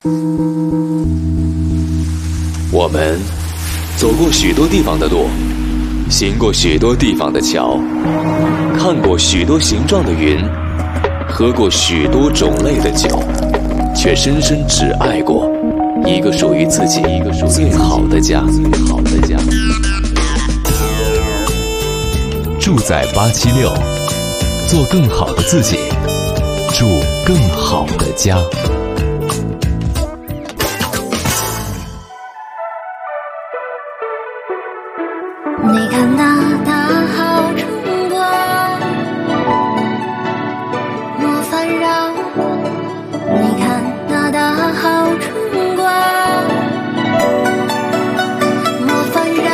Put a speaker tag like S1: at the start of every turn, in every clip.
S1: 我们走过许多地方的路，行过许多地方的桥，看过许多形状的云，喝过许多种类的酒，却深深只爱过一个属于自己最好的家。住在876，做更好的自己，住更好的家。
S2: 你看那大好春光莫烦扰，你看那大好春光莫烦扰。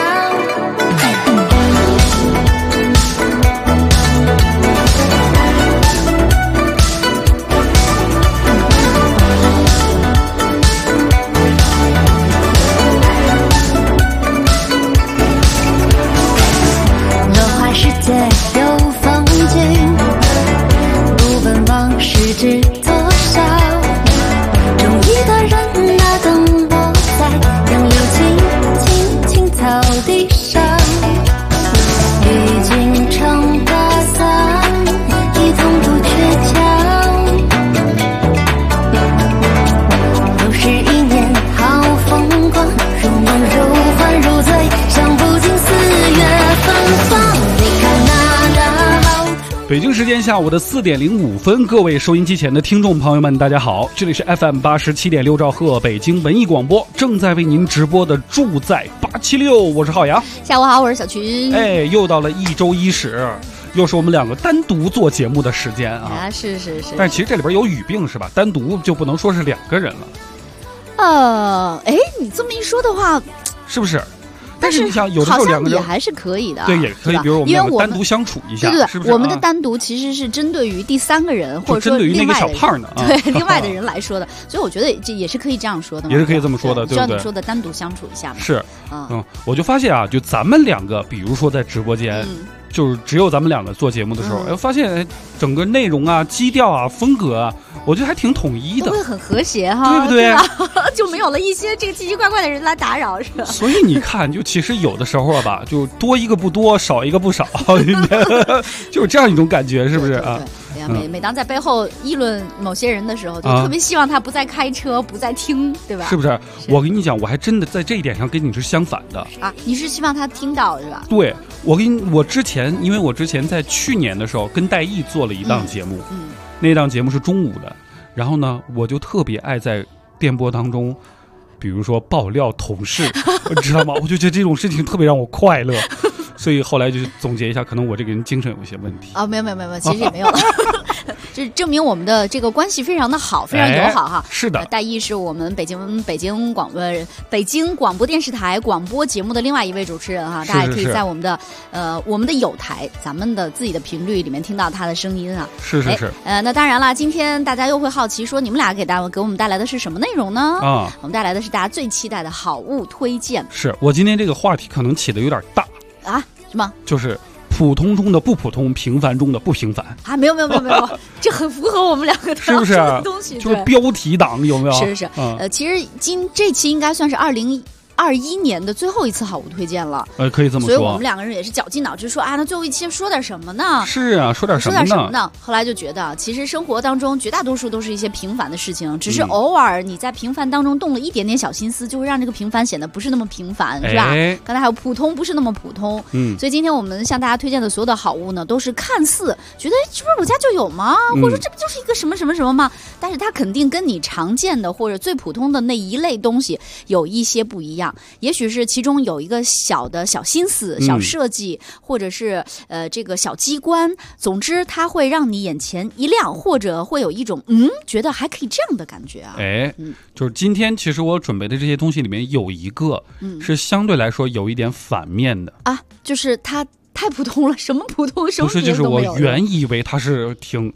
S2: 世界有风景，不问往事知多少。中意的人啊，等我在杨柳青草地上，历经长打伞，一同筑鹊桥。又是一年好风光，如梦如幻如醉，想不尽4月芬芳。
S3: 北京时间下午的4点05分，各位收音机前的听众朋友们，大家好，这里是 FM87.6兆赫北京文艺广播，正在为您直播的住在876，我是浩洋。
S4: 下午好，我是小群。
S3: 哎，又到了1周1始，又是我们两个单独做节目的时间啊。
S4: 是。
S3: 但是其实这里边有语病是吧？单独就不能说是2个人了。
S4: 你这么一说的话，
S3: 是不是？但是你想，有的时候2个人
S4: 也还是可以的，
S3: 对，也可以。比如我们两个单独相处一下，
S4: 对，
S3: 是不是？
S4: 我们的单独其实是针对于第3个人，或者说
S3: 针对于那个小胖呢，
S4: 对另外的人来说的。所以我觉得这也是可以这样说的，
S3: 也是可以这么说的，对不对？
S4: 就像你说的单独相处一下嘛。
S3: 是，我就发现啊，就咱们2个，比如说在直播间。就是只有咱们2个做节目的时候，发现整个内容啊、基调啊、风格啊，我觉得还挺统一的，
S4: 都会很和谐哈，
S3: 对不对？
S4: 就没有了一些这个奇奇怪怪的人来打扰，是吧？
S3: 所以你看，就其实有的时候吧，就多一个不多，少一个不少，就是这样一种感觉，是不是啊？
S4: 对，每当在背后议论某些人的时候，就特别希望他不再开车，不再听，对吧？
S3: 是不是？我跟你讲，我还真的在这一点上跟你是相反的
S4: 啊！你是希望他听到是吧？
S3: 对，因为我之前在去年的时候跟戴毅做了一档节目，那档节目是中午的，然后呢，我就特别爱在电波当中，比如说爆料同事，你知道吗？我就觉得这种事情特别让我快乐。所以后来就总结一下，可能我这个人精神有一些问题
S4: 啊，没有，其实也没有了，就是证明我们的这个关系非常的好，非常友好哈。
S3: 是的，
S4: 戴毅是我们北京广播电视台广播节目的另外一位主持人哈，大家也可以在我们的有台，咱们的自己的频率里面听到他的声音啊。
S3: 是。
S4: 那当然了，今天大家又会好奇说，你们俩给我们带来的是什么内容呢？我们带来的是大家最期待的好物推荐。
S3: 是我今天这个话题可能起的有点大
S4: 啊。什么？
S3: 就是普通中的不普通，平凡中的不平凡
S4: 啊！没有，这很符合我们2个的
S3: 是不是
S4: 东西？
S3: 就是标题党，有没有？
S4: 是。其实这期应该算是2021年的最后一次好物推荐了，
S3: 可以这么说。
S4: 所以我们2个人也是绞尽脑汁说啊，那最后一期说点什么呢？
S3: 是啊，说点什么呢？
S4: 后来就觉得，其实生活当中绝大多数都是一些平凡的事情，只是偶尔你在平凡当中动了一点点小心思，就会让这个平凡显得不是那么平凡，是吧？刚才还有普通不是那么普通，所以今天我们向大家推荐的所有的好物呢，都是看似觉得这不是我家就有吗？或者说这不就是一个什么什么什么吗？但是它肯定跟你常见的或者最普通的那一类东西有一些不一样。也许是其中有一个小的小心思、小设计，或者是这个小机关，总之它会让你眼前一亮，或者会有一种觉得还可以这样的感觉啊。
S3: 就是今天其实我准备的这些东西里面有一个是相对来说有一点反面的
S4: 啊，就是它太普通了，什么普通，什么
S3: 不是，就是我原以为它是挺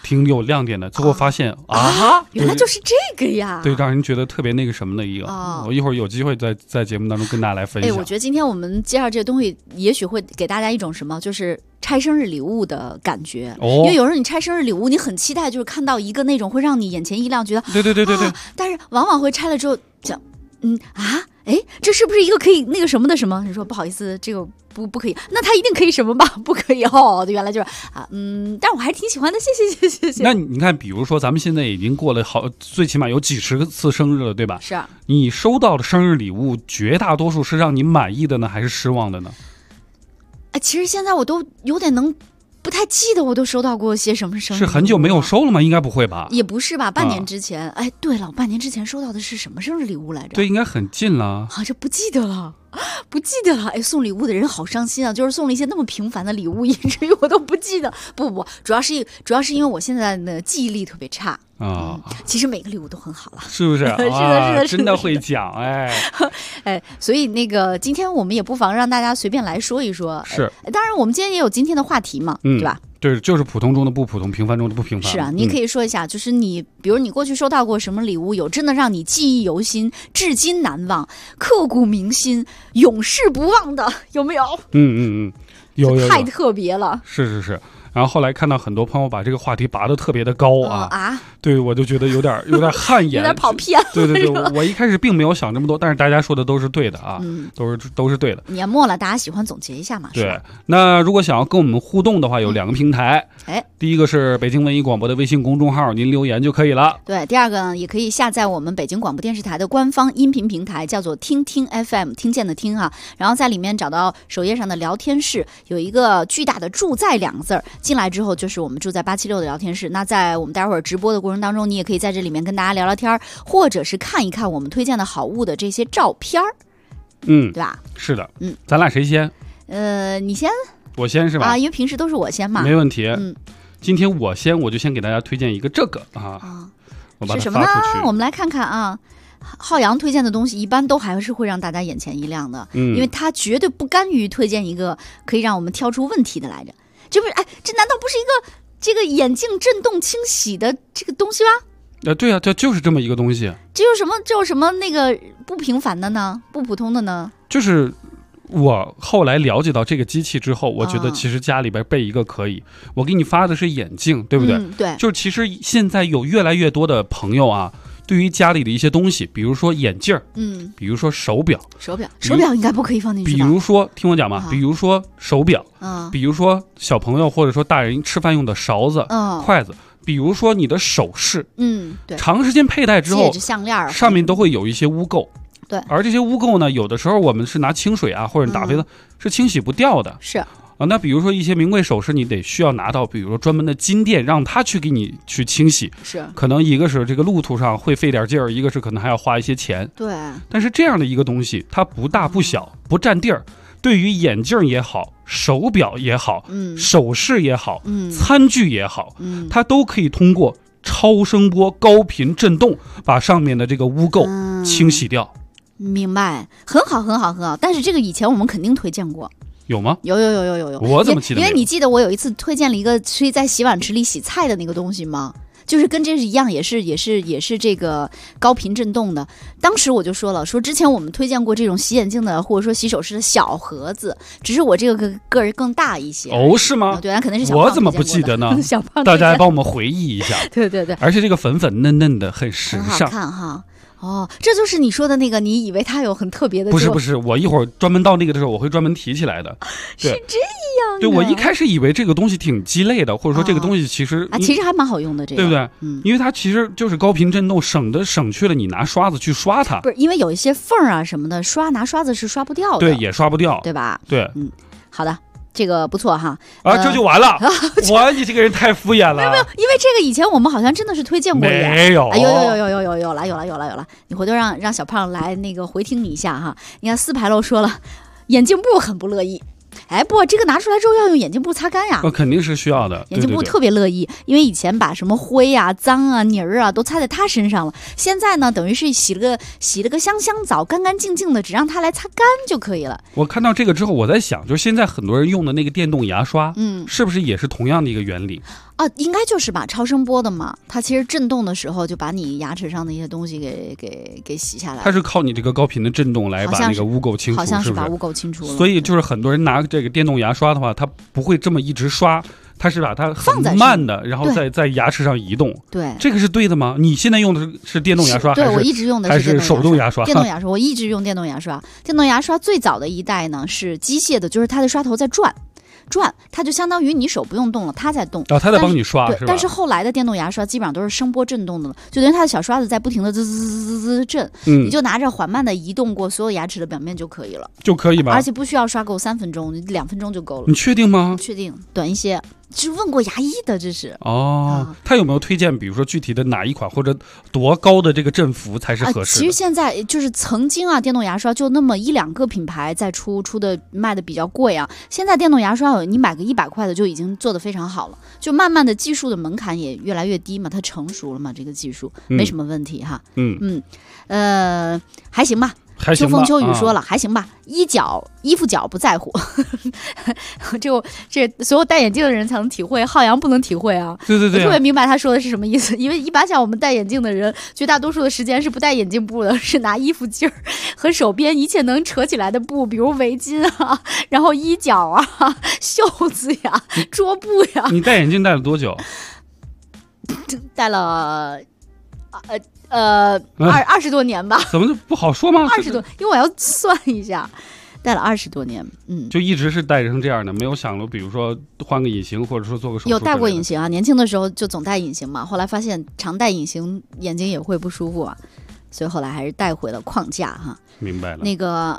S3: 挺有亮点的。最后发现
S4: 原来就是这个呀，
S3: 对，让人觉得特别那个什么的一个。我一会儿有机会在节目当中跟大家来分享。
S4: 我觉得今天我们介绍这个东西，也许会给大家一种什么，就是拆生日礼物的感觉。因为有时候你拆生日礼物，你很期待，就是看到一个那种会让你眼前一亮，觉得
S3: 对，
S4: 但是往往会拆了之后讲，这是不是一个可以那个什么的什么？你说不好意思，这个不可以，那他一定可以什么吧？不可以哦，原来就是但是我还是挺喜欢的，谢谢。
S3: 那你看，比如说咱们现在已经过了最起码有几十次生日了，对吧？
S4: 是啊。
S3: 你收到的生日礼物，绝大多数是让你满意的呢，还是失望的呢？
S4: 其实现在我都有点不太记得我都收到过些什么生日礼物。
S3: 是很久没有收了吗？应该不会吧？
S4: 也不是吧，半年之前。对了，我半年之前收到的是什么生日礼物来着？
S3: 对，应该很近了。
S4: 这不记得了。送礼物的人好伤心啊！就是送了一些那么平凡的礼物，以至于我都不记得。不，主要是因为我现在的记忆力特别差啊。其实每个礼物都很好了，
S3: 是不是？是
S4: 的，
S3: 真的会讲
S4: 所以那个今天我们也不妨让大家随便来说一说。
S3: 是，
S4: 当然我们今天也有今天的话题嘛，对吧？
S3: 对，就是普通中的不普通，平凡中的不平凡。
S4: 是啊，你可以说一下，就是比如你过去收到过什么礼物，有真的让你记忆犹新、至今难忘、刻骨铭心、永世不忘的，有没有？有，太特别了。
S3: 是。然后后来看到很多朋友把这个话题拔得特別的高对，我就觉得有点汗颜，
S4: 有点跑偏。
S3: 对，我一开始并没有想这么多，但是大家说的都是对的都是对的。
S4: 年末了，大家喜欢总结一下嘛？
S3: 对。那如果想要跟我们互动的话，有2个平台。第一个是北京文艺广播的微信公众号，您留言就可以了。
S4: 对，第二个呢，也可以下载我们北京广播电视台的官方音频平台，叫做听听 FM， 听见的听然后在里面找到首页上的聊天室，有一个巨大的住在2个字，进来之后就是我们住在876的聊天室。那在我们待会儿直播的过程当中，你也可以在这里面跟大家聊聊天，或者是看一看我们推荐的好物的这些照片对吧？
S3: 是的。咱俩谁先？
S4: 你先。
S3: 我先是吧？
S4: 因为平时都是我先嘛。
S3: 没问题。今天我就先给大家推荐一个这个我把它发出去。是什么呢？
S4: 我们来看看浩洋推荐的东西一般都还是会让大家眼前一亮的，因为他绝对不甘于推荐一个可以让我们挑出问题的来着。这难道不是一个这个眼镜震动清洗的这个东西吗？
S3: 对啊，这就是这么一个东西。
S4: 这有什么那个不平凡的呢？不普通的呢？
S3: 就是我后来了解到这个机器之后，我觉得其实家里边备一个可以。我给你发的是眼镜，对不对？
S4: 对。
S3: 就是其实现在有越来越多的朋友对于家里的一些东西，比如说眼镜比如说手表应该不可以放进去吧？比如说听我讲嘛，比如说手表比如说小朋友或者说大人吃饭用的勺子筷子，比如说你的首饰
S4: 对，
S3: 长时间佩戴之后，
S4: 戒指项链
S3: 上面都会有一些污垢。
S4: 对，
S3: 而这些污垢呢，有的时候我们是拿清水或者打飞的是清洗不掉的。
S4: 是
S3: 那比如说一些名贵首饰，你得需要拿到比如说专门的金店，让他去给你去清洗。
S4: 是，
S3: 可能一个是这个路途上会费点劲儿，一个是可能还要花一些钱。
S4: 对，
S3: 但是这样的一个东西，它不大不小，不占地儿。对于眼镜也好，手表也好，首饰也好，餐具也好，它都可以通过超声波高频震动把上面的这个污垢清洗掉。
S4: 明白，很好。但是这个以前我们肯定推荐过。
S3: 有吗？
S4: 有。
S3: 我怎么记得没有？
S4: 因为你记得我有一次推荐了一个可以在洗碗池里洗菜的那个东西吗？就是跟这是一样，也是这个高频震动的。当时我就说了，说之前我们推荐过这种洗眼镜的或者说洗手饰的小盒子，只是我这个个人更大一些。
S3: 是吗？
S4: 对，可能是小胖。
S3: 我怎么不记得呢？
S4: 小胖，
S3: 大家来帮我们回忆一下。
S4: 对。
S3: 而且这个粉粉嫩嫩的，很时尚，
S4: 很好看这就是你说的那个，你以为它有很特别的？
S3: 不是，我一会儿专门到那个的时候，我会专门提起来的。
S4: 是这样的。
S3: 对，我一开始以为这个东西挺鸡肋的，或者说这个东西其实
S4: 其实还蛮好用的，这个
S3: 对不对？因为它其实就是高频震动，省去了你拿刷子去刷它。
S4: 不是，因为有一些缝什么的，拿刷子是刷不掉的。
S3: 对，也刷不掉，
S4: 对吧？
S3: 对，
S4: 好的。这个不错
S3: 这就完了。你这个人太敷衍了。
S4: 没有，因为这个以前我们好像真的是推荐过。
S3: 没有。
S4: 有了。你回头让小胖来那个回听你一下你看4排楼说了，眼镜布很不乐意。不，这个拿出来之后要用眼镜布擦干呀。
S3: 肯定是需要的。
S4: 眼镜布特别乐意，因为以前把什么灰脏泥都擦在他身上了。现在呢，等于是洗了个香澡，干干净净的，只让他来擦干就可以了。
S3: 我看到这个之后，我在想，就是现在很多人用的那个电动牙刷，是不是也是同样的一个原理？
S4: 应该就是吧，超声波的嘛，它其实震动的时候就把你牙齿上的一些东西给洗下来。
S3: 它是靠你这个高频的震动来把那个污垢清除，
S4: 好像是把污垢清除了。
S3: 所以就是很多人拿这个电动牙刷的话，它不会这么一直刷，它是把它很慢的，然后在牙齿上移动。
S4: 对，
S3: 这个是对的吗？你现在用的是电动牙刷，
S4: 对，我一直用的
S3: 是手动牙刷。
S4: 电动牙刷，我一直用电动牙刷。电动牙刷最早的一代呢是机械的，就是它的刷头在转，它就相当于你手不用动了，它在动，
S3: 它在帮你刷，是吧？
S4: 但是后来的电动牙刷基本上都是声波震动的了，就等于它的小刷子在不停的滋滋滋滋滋震，你就拿着缓慢的移动过所有牙齿的表面就可以了，
S3: 就可以吗？
S4: 而且不需要刷够3分钟，2分钟就够了。
S3: 你确定吗？
S4: 确定，短一些。是问过牙医的，这是
S3: 他有没有推荐，比如说具体的哪一款或者多高的这个振幅才是合适的？
S4: 其实现在就是曾经电动牙刷就那么1-2个品牌在出的卖的比较贵啊。现在电动牙刷你买个100块的就已经做得非常好了，就慢慢的技术的门槛也越来越低嘛，它成熟了嘛，这个技术没什么问题哈。还行吧。秋风秋雨说了，还行吧，衣服脚不在乎。这所有戴眼镜的人才能体会，浩洋不能体会啊。
S3: 对，
S4: 我特别明白他说的是什么意思，因为一般像我们戴眼镜的人，绝大多数的时间是不戴眼镜布的，是拿衣服襟儿和手边一切能扯起来的布，比如围巾啊，然后衣角啊、袖子呀、桌布呀。
S3: 你戴眼镜戴了多久？
S4: 戴了20多年吧。
S3: 怎么就不好说吗
S4: ？20多，因为我要算一下，戴了20多年，
S3: 就一直是戴成这样的，没有想过比如说换个隐形或者说做个手术。
S4: 有戴过隐形啊，年轻的时候就总戴隐形嘛，后来发现常戴隐形眼睛也会不舒服啊，所以后来还是带回了框架哈。
S3: 明白了。
S4: 那个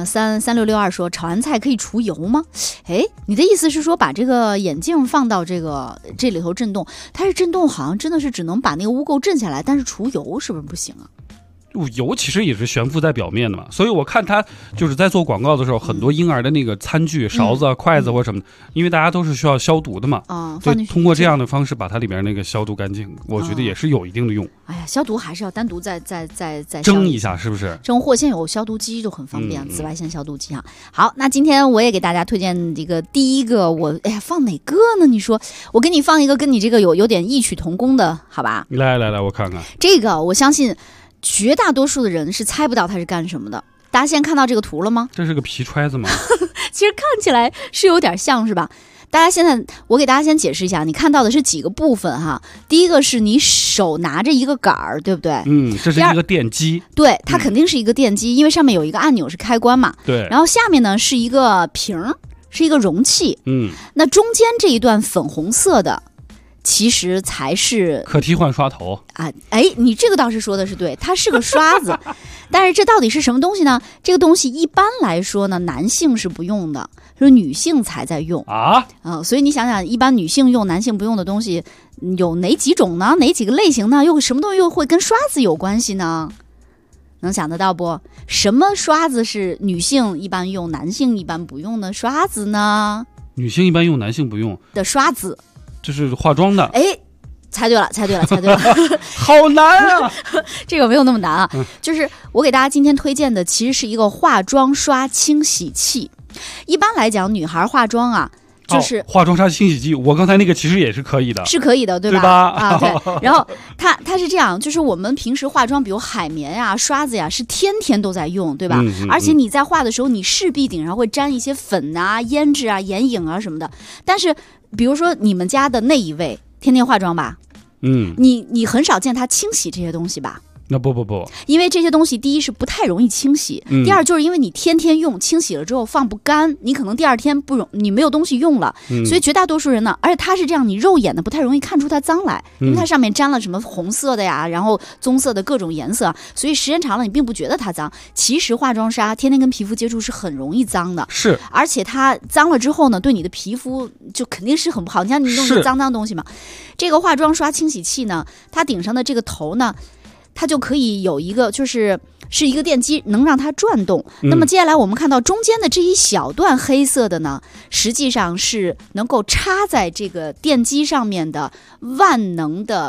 S4: 3662说炒完菜可以除油吗？哎，你的意思是说把这个眼镜放到这里头震动，它是震动好像真的是只能把那个污垢震下来，但是除油是不是不行啊？
S3: 油其实也是悬浮在表面的嘛，所以我看他就是在做广告的时候，很多婴儿的那个餐具、勺子、筷子或什么的，因为大家都是需要消毒的嘛，对，通过这样的方式把它里边那个消毒干净，我觉得也是有一定的用。
S4: 哎呀，消毒还是要单独再
S3: 蒸一下，是不是？
S4: 蒸或现在有消毒机就很方便，紫外线消毒机哈。好，那今天我也给大家推荐这个第一个，放哪个呢？你说，我给你放一个跟你这个有点异曲同工的，好吧？
S3: 来，我看看
S4: 这个，我相信绝大多数的人是猜不到它是干什么的。大家现在看到这个图了吗？
S3: 这是个皮揣子吗？
S4: 其实看起来是有点像是吧？大家现在我给大家先解释一下，你看到的是几个部分哈。第一个是你手拿着一个杆儿，对不对？
S3: 这是一个电机。
S4: 对，它肯定是一个电机，因为上面有一个按钮是开关嘛。
S3: 对。然
S4: 后下面呢是一个瓶儿，是一个容器。那中间这一段粉红色的其实才是
S3: 可替换刷头
S4: 啊！哎，你这个倒是说的是对，它是个刷子，但是这到底是什么东西呢？这个东西一般来说呢，男性是不用的，是女性才在用
S3: 啊。
S4: 所以你想想，一般女性用、男性不用的东西有哪几种呢？哪几个类型呢？又什么东西又会跟刷子有关系呢？能想得到不？什么刷子是女性一般用、男性一般不用的刷子呢？
S3: 女性一般用，男性不用
S4: 的刷子。
S3: 就是化妆的。
S4: 哎，猜对了
S3: 好难啊
S4: 这个没有那么难啊，就是我给大家今天推荐的其实是一个化妆刷清洗器。一般来讲女孩化妆啊，就是
S3: 化妆刷清洗剂，我刚才那个其实也是可以的，
S4: 是可以的，对吧？对。然后它是这样，就是我们平时化妆，比如海绵呀、刷子呀，是天天都在用，对吧？而且你在画的时候，你势必顶上会沾一些粉啊、胭脂啊、眼影啊什么的。但是比如说你们家的那一位天天化妆吧，你很少见他清洗这些东西吧？
S3: 那不，
S4: 因为这些东西第一是不太容易清洗，第二就是因为你天天用，清洗了之后放不干，你可能第二天你没有东西用了，所以绝大多数人呢，而且它是这样，你肉眼的不太容易看出它脏来，因为它上面沾了什么红色的呀，然后棕色的各种颜色，所以时间长了你并不觉得它脏。其实化妆纱天天跟皮肤接触是很容易脏的，
S3: 是，
S4: 而且它脏了之后呢，对你的皮肤就肯定是很不好。你像你弄个脏东西嘛，这个化妆刷清洗器呢，它顶上的这个头呢，它就可以有一个是一个电机，能让它转动。那么接下来我们看到中间的这一小段黑色的呢，实际上是能够插在这个电机上面的万能的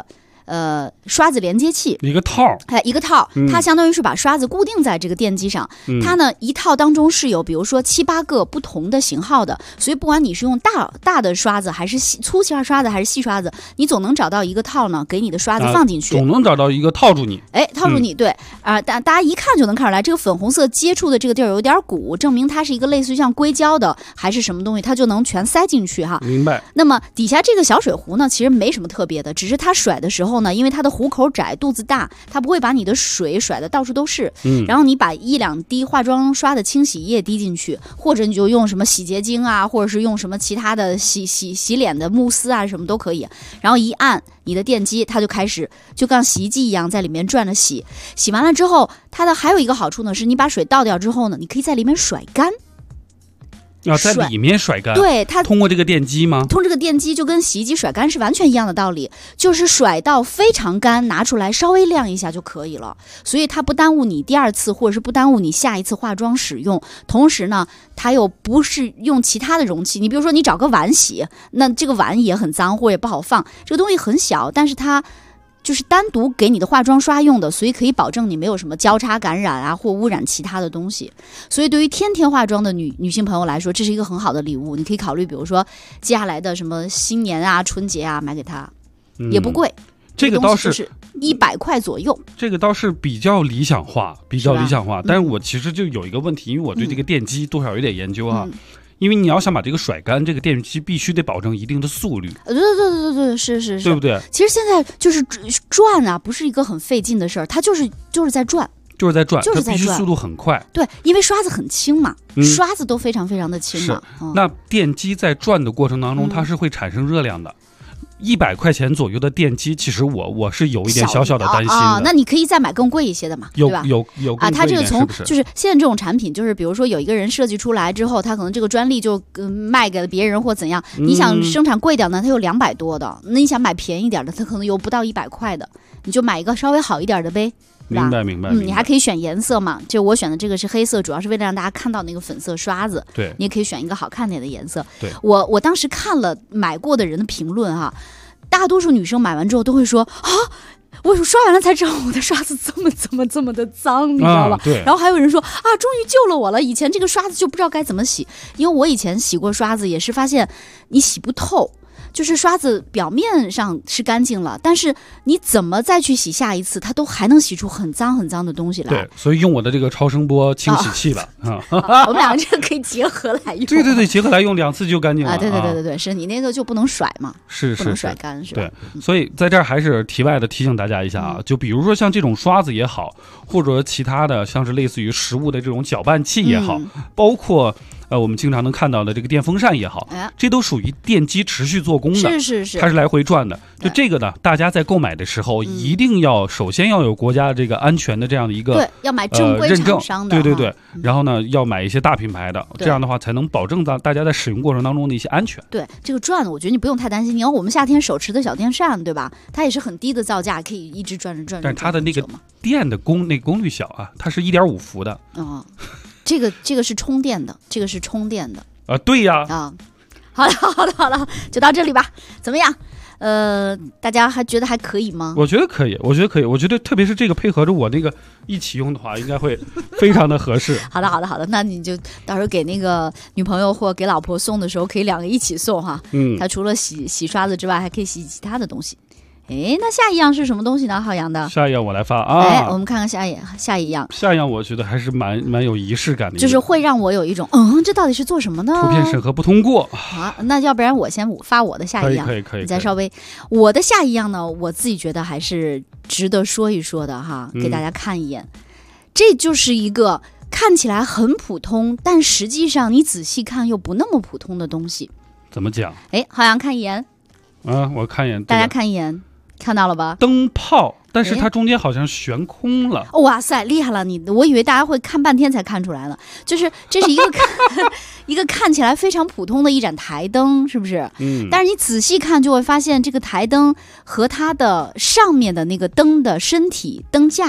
S4: 刷子连接器，
S3: 一个套，
S4: 它相当于是把刷子固定在这个电机上。它呢一套当中是有比如说7、8个不同的型号的，所以不管你是用大的刷子还是粗刷子还是细刷子，你总能找到一个套呢，给你的刷子放进去，
S3: 总能找到一个套住你。
S4: 套住你，对大家一看就能看出来，这个粉红色接触的这个地儿有点鼓，证明它是一个类似于像硅胶的还是什么东西，它就能全塞进去哈。
S3: 明白。
S4: 那么底下这个小水壶呢，其实没什么特别的，只是它甩的时候呢，因为它的壶口窄，肚子大，它不会把你的水甩的到处都是。然后你把1、2滴化妆刷的清洗液滴进去，或者你就用什么洗洁精啊，或者是用什么其他的洗脸的慕斯啊，什么都可以。然后一按你的电机，它就开始就像洗衣机一样在里面转着洗。洗完了之后，它的还有一个好处呢，是你把水倒掉之后呢，你可以在里面甩干。
S3: 在里面甩干，
S4: 对，它
S3: 通过这个电机吗？
S4: 通过这个电机就跟洗衣机甩干是完全一样的道理，就是甩到非常干，拿出来稍微晾一下就可以了。所以它不耽误你第2次，或者是不耽误你下一次化妆使用。同时呢，它又不是用其他的容器，你比如说你找个碗洗，那这个碗也很脏或者也不好放。这个东西很小，但是它就是单独给你的化妆刷用的，所以可以保证你没有什么交叉感染啊或污染其他的东西。所以对于天天化妆的女性朋友来说，这是一个很好的礼物。你可以考虑比如说接下来的什么新年啊春节啊买给她，也不贵，
S3: 这个倒是
S4: 100块左右。
S3: 这个倒是比较理想化，但是我其实就有一个问题，因为我对这个电机多少有点研究啊。因为你要想把这个甩干，这个电机必须得保证一定的速率。
S4: 对，是，
S3: 对不对？
S4: 其实现在就是转啊，不是一个很费劲的事儿，它就是在转，它
S3: 必须速度很快。
S4: 对，因为刷子很轻嘛，刷子都非常非常的轻嘛。
S3: 那电机在转的过程当中，它是会产生热量的。100块钱左右的电机，其实我是有一点小小的担心的。
S4: 那你可以再买更贵一些的嘛，对吧？
S3: 有
S4: 它这个就是现在这种产品，就是比如说有一个人设计出来之后，他可能这个专利就卖给了别人或怎样。你想生产贵点呢，它有200多的；那你想买便宜点的，它可能有不到100块的。你就买一个稍微好一点的呗。
S3: 明白。
S4: 你还可以选颜色嘛，就我选的这个是黑色，主要是为了让大家看到那个粉色刷子。
S3: 对，
S4: 你也可以选一个好看点的颜色。
S3: 对，
S4: 我当时看了买过的人的评论哈，大多数女生买完之后都会说啊，我刷完了才知道我的刷子这么的脏，你知道吧？
S3: 对。
S4: 然后还有人说啊，终于救了我了，以前这个刷子就不知道该怎么洗，因为我以前洗过刷子也是发现你洗不透。就是刷子表面上是干净了，但是你怎么再去洗下一次，它都还能洗出很脏很脏的东西来。
S3: 对，所以用我的这个超声波清洗器吧。
S4: 我们两个这个可以结合来用。
S3: 对，结合来用2次就干净了。
S4: 对，是你那个就不能甩嘛，
S3: 是
S4: 不能甩干是吧？
S3: 对，所以在这儿还是题外的提醒大家一下啊，就比如说像这种刷子也好，或者其他的像是类似于食物的这种搅拌器也好，包括我们经常能看到的这个电风扇也好，这都属于电机持续做工的，
S4: 是，
S3: 它是来回转的。就这个呢，大家在购买的时候，一定要首先要有国家这个安全的这样的一个
S4: 对，要买正规厂商的，
S3: 对。然后呢，要买一些大品牌的，这样的话才能保证到大家在使用过程当中的一些安全。
S4: 对，这个转，我觉得你不用太担心。你看我们夏天手持的小电扇，对吧？它也是很低的造价，可以一直转着。
S3: 但是它的那个电的功率小啊，它是1.5伏的。
S4: 这个是充电的，
S3: 对呀。
S4: 好了，就到这里吧。怎么样？大家还觉得还可以吗？
S3: 我觉得可以。我觉得特别是这个配合着我那个一起用的话，应该会非常的合适。
S4: 好的，那你就到时候给那个女朋友或给老婆送的时候，可以2个一起送哈。它除了洗刷子之外，还可以洗其他的东西。那下一样是什么东西呢？浩洋的
S3: 下一样我来发啊！
S4: 我们看看下一样。
S3: 下一样我觉得还是蛮有仪式感的，
S4: 就是会让我有一种这到底是做什么呢？
S3: 图片审核不通过
S4: 啊！那要不然我先发我的下一样，
S3: 可以，
S4: 你再稍微。我的下一样呢，我自己觉得还是值得说一说的哈，给大家看一眼。这就是一个看起来很普通，但实际上你仔细看又不那么普通的东西。
S3: 怎么讲？
S4: 浩洋看一眼。
S3: 我看一眼，
S4: 大家看一眼。看到了吧？
S3: 灯泡，但是它中间好像悬空了。
S4: 哇塞，厉害了你！我以为大家会看半天才看出来呢。就是这是一个一个看起来非常普通的一盏台灯，是不是？但是你仔细看就会发现，这个台灯和它的上面的那个灯的身体灯架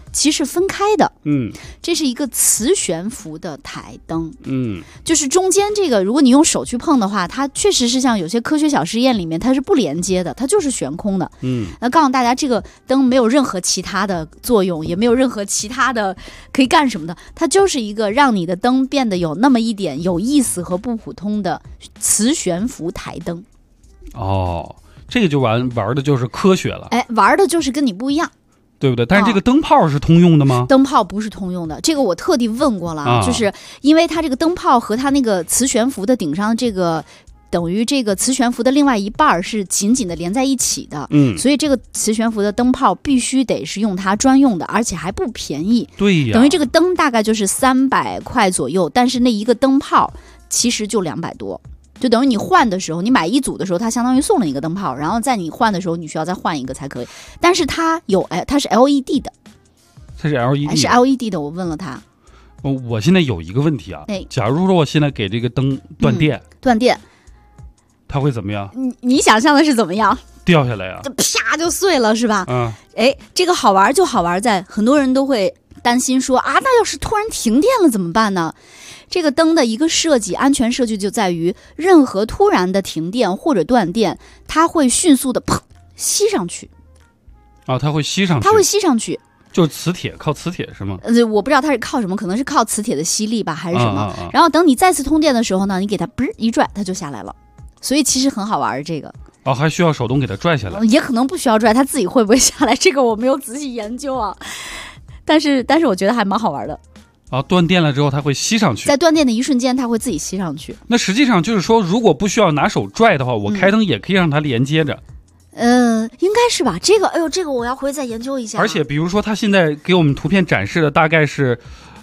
S4: 其实分开的。这是一个磁悬浮的台灯。就是中间这个，如果你用手去碰的话，它确实是像有些科学小实验里面，它是不连接的，它就是悬空的。那告诉大家，这个灯没有任何其他的作用，也没有任何其他的可以干什么的，它就是一个让你的灯变得有那么一点有意思和不普通的磁悬浮台灯。
S3: 这个就玩的就是科学了。
S4: 玩的就是跟你不一样，
S3: 对不对？但是这个灯泡是通用的吗？
S4: 灯泡不是通用的，这个我特地问过了，就是因为它这个灯泡和它那个磁悬浮的顶上这个等于这个磁悬浮的另外一半是紧紧的连在一起的，所以这个磁悬浮的灯泡必须得是用它专用的，而且还不便宜。
S3: 对呀，
S4: 等于这个灯大概就是300块左右，但是那一个灯泡其实就200多。就等于你换的时候，你买一组的时候，它相当于送了一个灯泡，然后在你换的时候，你需要再换一个才可以。但是它是 LED 的，
S3: 它是 LED，
S4: 是 LED 的。我问了他，
S3: 我现在有一个问题啊，假如说我现在给这个灯断电，它会怎么样？
S4: 你想象的是怎么样？
S3: 掉下来呀，
S4: 就啪就碎了，是吧？这个好玩就好玩在很多人都会担心说啊，那要是突然停电了怎么办呢？这个灯的一个设计，安全设计就在于，任何突然的停电或者断电，它会迅速的砰吸上去。它会吸上去，
S3: 就是磁铁，靠磁铁是吗？
S4: 我不知道它是靠什么，可能是靠磁铁的吸力吧，还是什么。然后等你再次通电的时候呢，你给它嘣一拽，它就下来了。所以其实很好玩，这个。
S3: 还需要手动给它拽下来？
S4: 也可能不需要拽，它自己会不会下来？这个我没有仔细研究啊。但是我觉得还蛮好玩的。
S3: 断电了之后它会吸上去，
S4: 在断电的一瞬间它会自己吸上去。
S3: 那实际上就是说，如果不需要拿手拽的话，我开灯也可以让它连接着。
S4: 应该是吧？这个我要回去再研究一下。
S3: 而且比如说，它现在给我们图片展示的大概是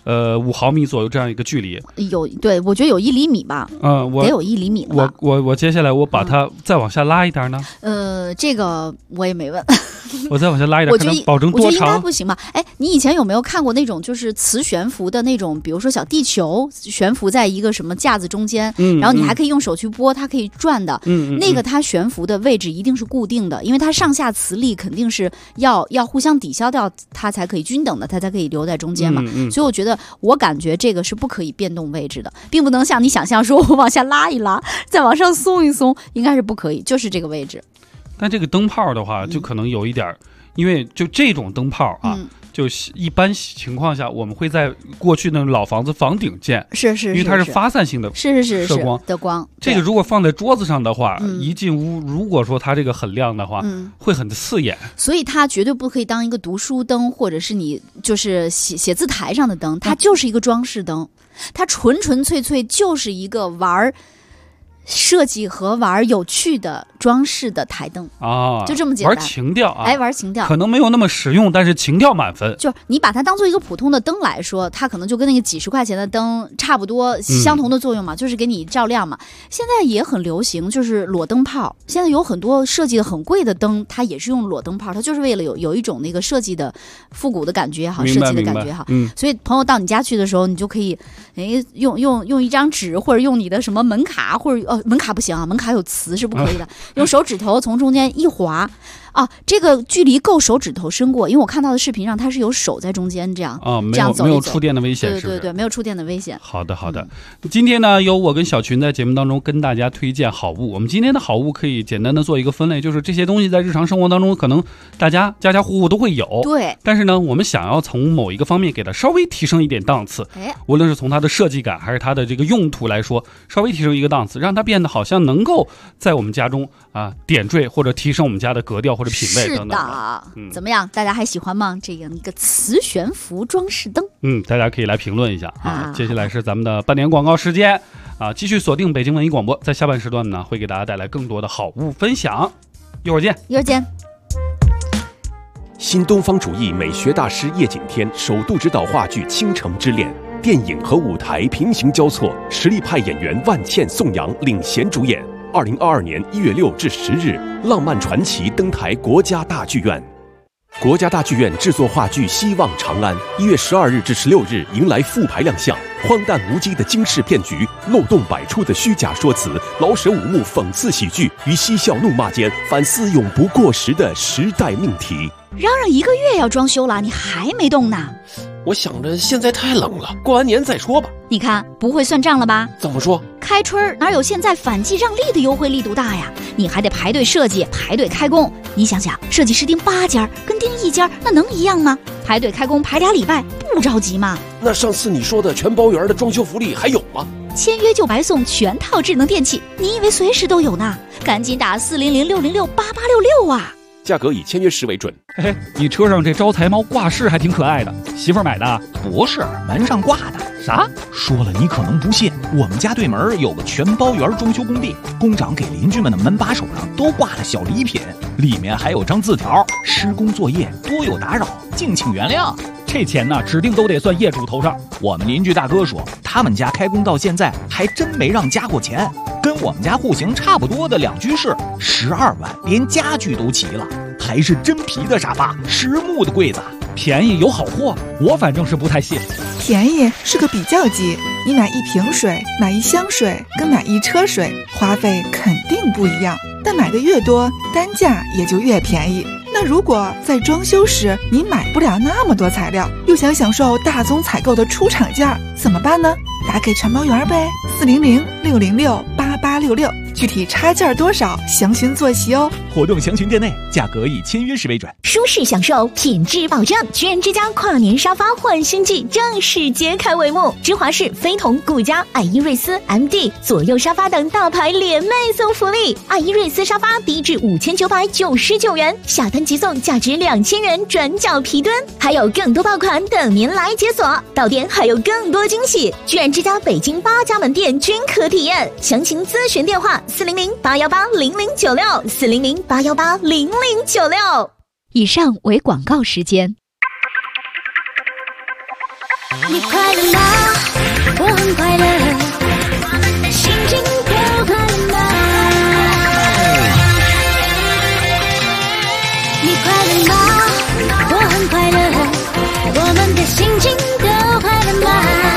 S3: 5毫米左右这样一个距离，
S4: 对，我觉得有1厘米吧，得有1厘米吧。
S3: 我接下来我把它再往下拉一点呢。
S4: 这个我也没问。
S3: 我再往下拉一点，看保证多长？
S4: 我觉得应该不行吧？你以前有没有看过那种就是磁悬浮的那种，比如说小地球悬浮在一个什么架子中间，然后你还可以用手去拨，它可以转的。那个它悬浮的位置一定是固定的，因为它上下磁力肯定是要互相抵消掉，它才可以均等的，它才可以留在中间嘛。所以我感觉这个是不可以变动位置的，并不能像你想象说我往下拉一拉，再往上松一松，应该是不可以，就是这个位置。
S3: 但这个灯泡的话，就可能有一点，因为就这种灯泡啊，就一般情况下我们会在过去的老房子房顶见，
S4: 是，
S3: 因为它是发散性的，
S4: 是
S3: 射光
S4: 的光。
S3: 这个如果放在桌子上的话，一进屋，如果说它这个很亮的话，会很刺眼。
S4: 所以它绝对不可以当一个读书灯，或者是你就是写字台上的灯，它就是一个装饰灯，它纯粹就是一个玩设计和玩有趣的装饰的台灯就这么简单。
S3: 玩情调啊，
S4: 玩情调，
S3: 可能没有那么实用，但是情调满分。
S4: 就是你把它当做一个普通的灯来说，它可能就跟那个几十块钱的灯差不多，相同的作用嘛，就是给你照亮嘛。现在也很流行，就是裸灯泡。现在有很多设计的很贵的灯，它也是用裸灯泡，它就是为了有一种那个设计的复古的感觉也好，设计的感觉也好。所以朋友到你家去的时候，你就可以用一张纸，或者用你的什么门卡，或者门卡不行啊，门卡有磁是不可以的。用手指头从中间一划这个距离够手指头伸过，因为我看到的视频上它是有手在中间这样这样走一走，
S3: 没有触电的危险，
S4: 对，没有触电的危险。
S3: 好的。今天呢，由我跟小群在节目当中跟大家推荐好物。我们今天的好物可以简单的做一个分类，就是这些东西在日常生活当中可能大家家户户都会有，
S4: 对。
S3: 但是呢，我们想要从某一个方面给它稍微提升一点档次，无论是从它的设计感还是它的这个用途来说，稍微提升一个档次，让它变得好像能够在我们家中点缀或者提升我们家的格调或者品味等等。是的，
S4: 怎么样？大家还喜欢吗？这样一个磁悬浮装饰灯？
S3: 大家可以来评论一下接下来是咱们的半点广告时间继续锁定北京文艺广播，在下半时段呢，会给大家带来更多的好物分享。一会儿见。
S5: 新东方主义美学大师叶景天首度执导话剧《倾城之恋》，电影和舞台平行交错，实力派演员万茜、宋阳领衔主演。2022年1月6至10日，浪漫传奇登台国家大剧院。国家大剧院制作话剧《希望长安》，1月12日至16日迎来复排亮相， 荒诞无稽的惊世骗局，漏洞百出的虚假说辞，老舍五幕讽刺喜剧于嬉笑怒骂间反思永不过时的时代命题。
S4: 嚷嚷1个月要装修了，你还没动呢？
S5: 我想着现在太冷了，过完年再说吧。
S4: 你看不会算账了吧？
S5: 怎么说？
S4: 开春哪有现在反季让利的优惠力度大呀？你还得排队设计，排队开工。你想想，设计师订8家跟订1家那能一样吗？排队开工排2礼拜，不着急吗？
S5: 那上次你说的全包圆的装修福利还有吗？
S4: 签约就白送全套智能电器，你以为随时都有呢？赶紧打400-606-8866啊！
S5: 价格以签约时为准。
S3: 嘿，你车上这招财猫挂饰还挺可爱的，媳妇儿买的？
S6: 不是，门上挂的。
S3: 啥？
S6: 说了你可能不信，我们家对门有个全包圆装修工地，工长给邻居们的门把手上都挂了小礼品，里面还有张字条：施工作业多有打扰，敬请原谅。
S3: 这钱呢，指定都得算业主头上。
S6: 我们邻居大哥说，他们家开工到现在还真没让加过钱，跟我们家户型差不多的2居室，12万，连家具都齐了，还是真皮的沙发，实木的柜子，
S3: 便宜有好货，我反正是不太信。
S7: 便宜是个比较级，你买1瓶水，买1箱水，跟买1车水，花费肯定不一样，但买的越多，单价也就越便宜。那如果在装修时你买不了那么多材料，又想享受大宗采购的出厂价，怎么办呢？打给全包圆呗，400-606-8866，具体差价多少，详询坐席哦。
S6: 活动详询店内，价格以签约时为准。
S8: 舒适享受，品质保障，居然之家跨年沙发焕新季正式揭开帷幕。芝华士、飞同、顾家、爱依瑞斯、MD 左右沙发等大牌联袂送福利。爱依瑞斯沙发低至5999元，下单即送价值2000元转角皮墩，还有更多爆款等您来解锁。到店还有更多惊喜，居然之家北京8家门店均可体验。详情咨询电话400-818-0096，400-818-0096。
S4: 以上为广告时间。
S2: 你快乐吗？我很快乐，心情更快乐吗？你快乐吗？我很快乐，我们的心情都快乐吗？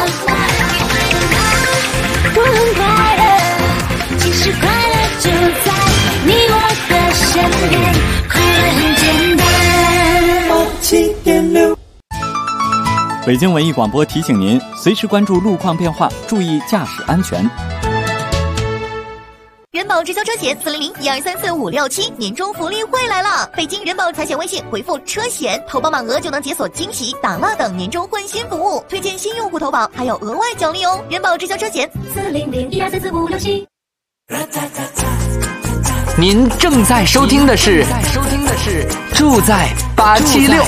S2: 我很快乐，其实快乐就在你我的身边，快乐很简单。7.6
S9: 北京文艺广播提醒您，随时关注路况变化，注意驾驶安全。
S8: 人保直销车险400-1234567年终福利会来了！北京人保财险微信回复车险，投保满额就能解锁惊喜、打蜡等年终换新服务，推荐新用户投保还有额外奖励哦！人保直销车险
S2: 400-1234567。
S10: 您正在收听的是住在876。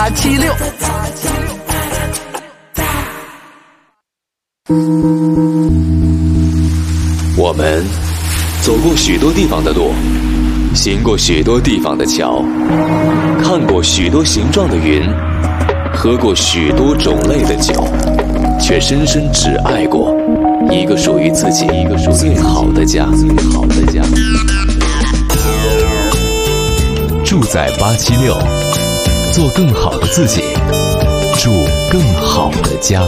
S1: 我们走过许多地方的路，行过许多地方的桥，看过许多形状的云，喝过许多种类的酒，却深深只爱过一个属于自己最好的家。住在876，做更好的自己，住更好的家。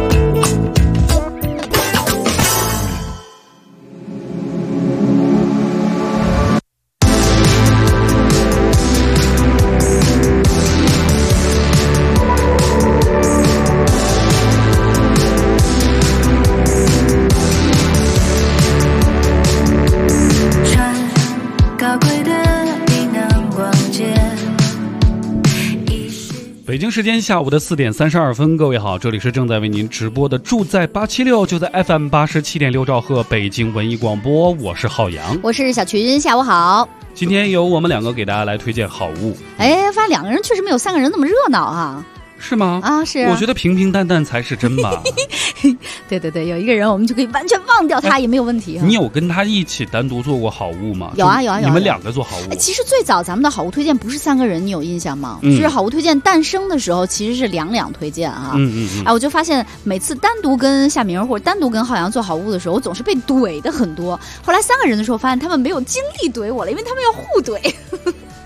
S3: 北京时间下午的4点32分，各位好，这里是正在为您直播的住在876，就在 FM 87.6兆赫北京文艺广播，我是浩洋，
S4: 我是小群，下午好。
S3: 今天由我们2个给大家来推荐好物。
S4: 哎，发现2个人确实没有3个人那么热闹啊。
S3: 是吗？
S4: 啊，是啊。
S3: 我觉得平平淡淡才是真吧。
S4: 对对对，有一个人我们就可以完全忘掉他也没有问题。
S3: 你有跟他一起单独做过好物吗？
S4: 有啊有啊有啊。
S3: 你们2个做好物。
S4: 其实最早咱们的好物推荐不是3个人，你有印象吗？就是好物推荐诞生的时候其实是两推荐啊。哎，我就发现每次单独跟夏明或者单独跟浩洋做好物的时候，我总是被怼的很多。后来3个人的时候，发现他们没有精力怼我了，因为他们要互怼。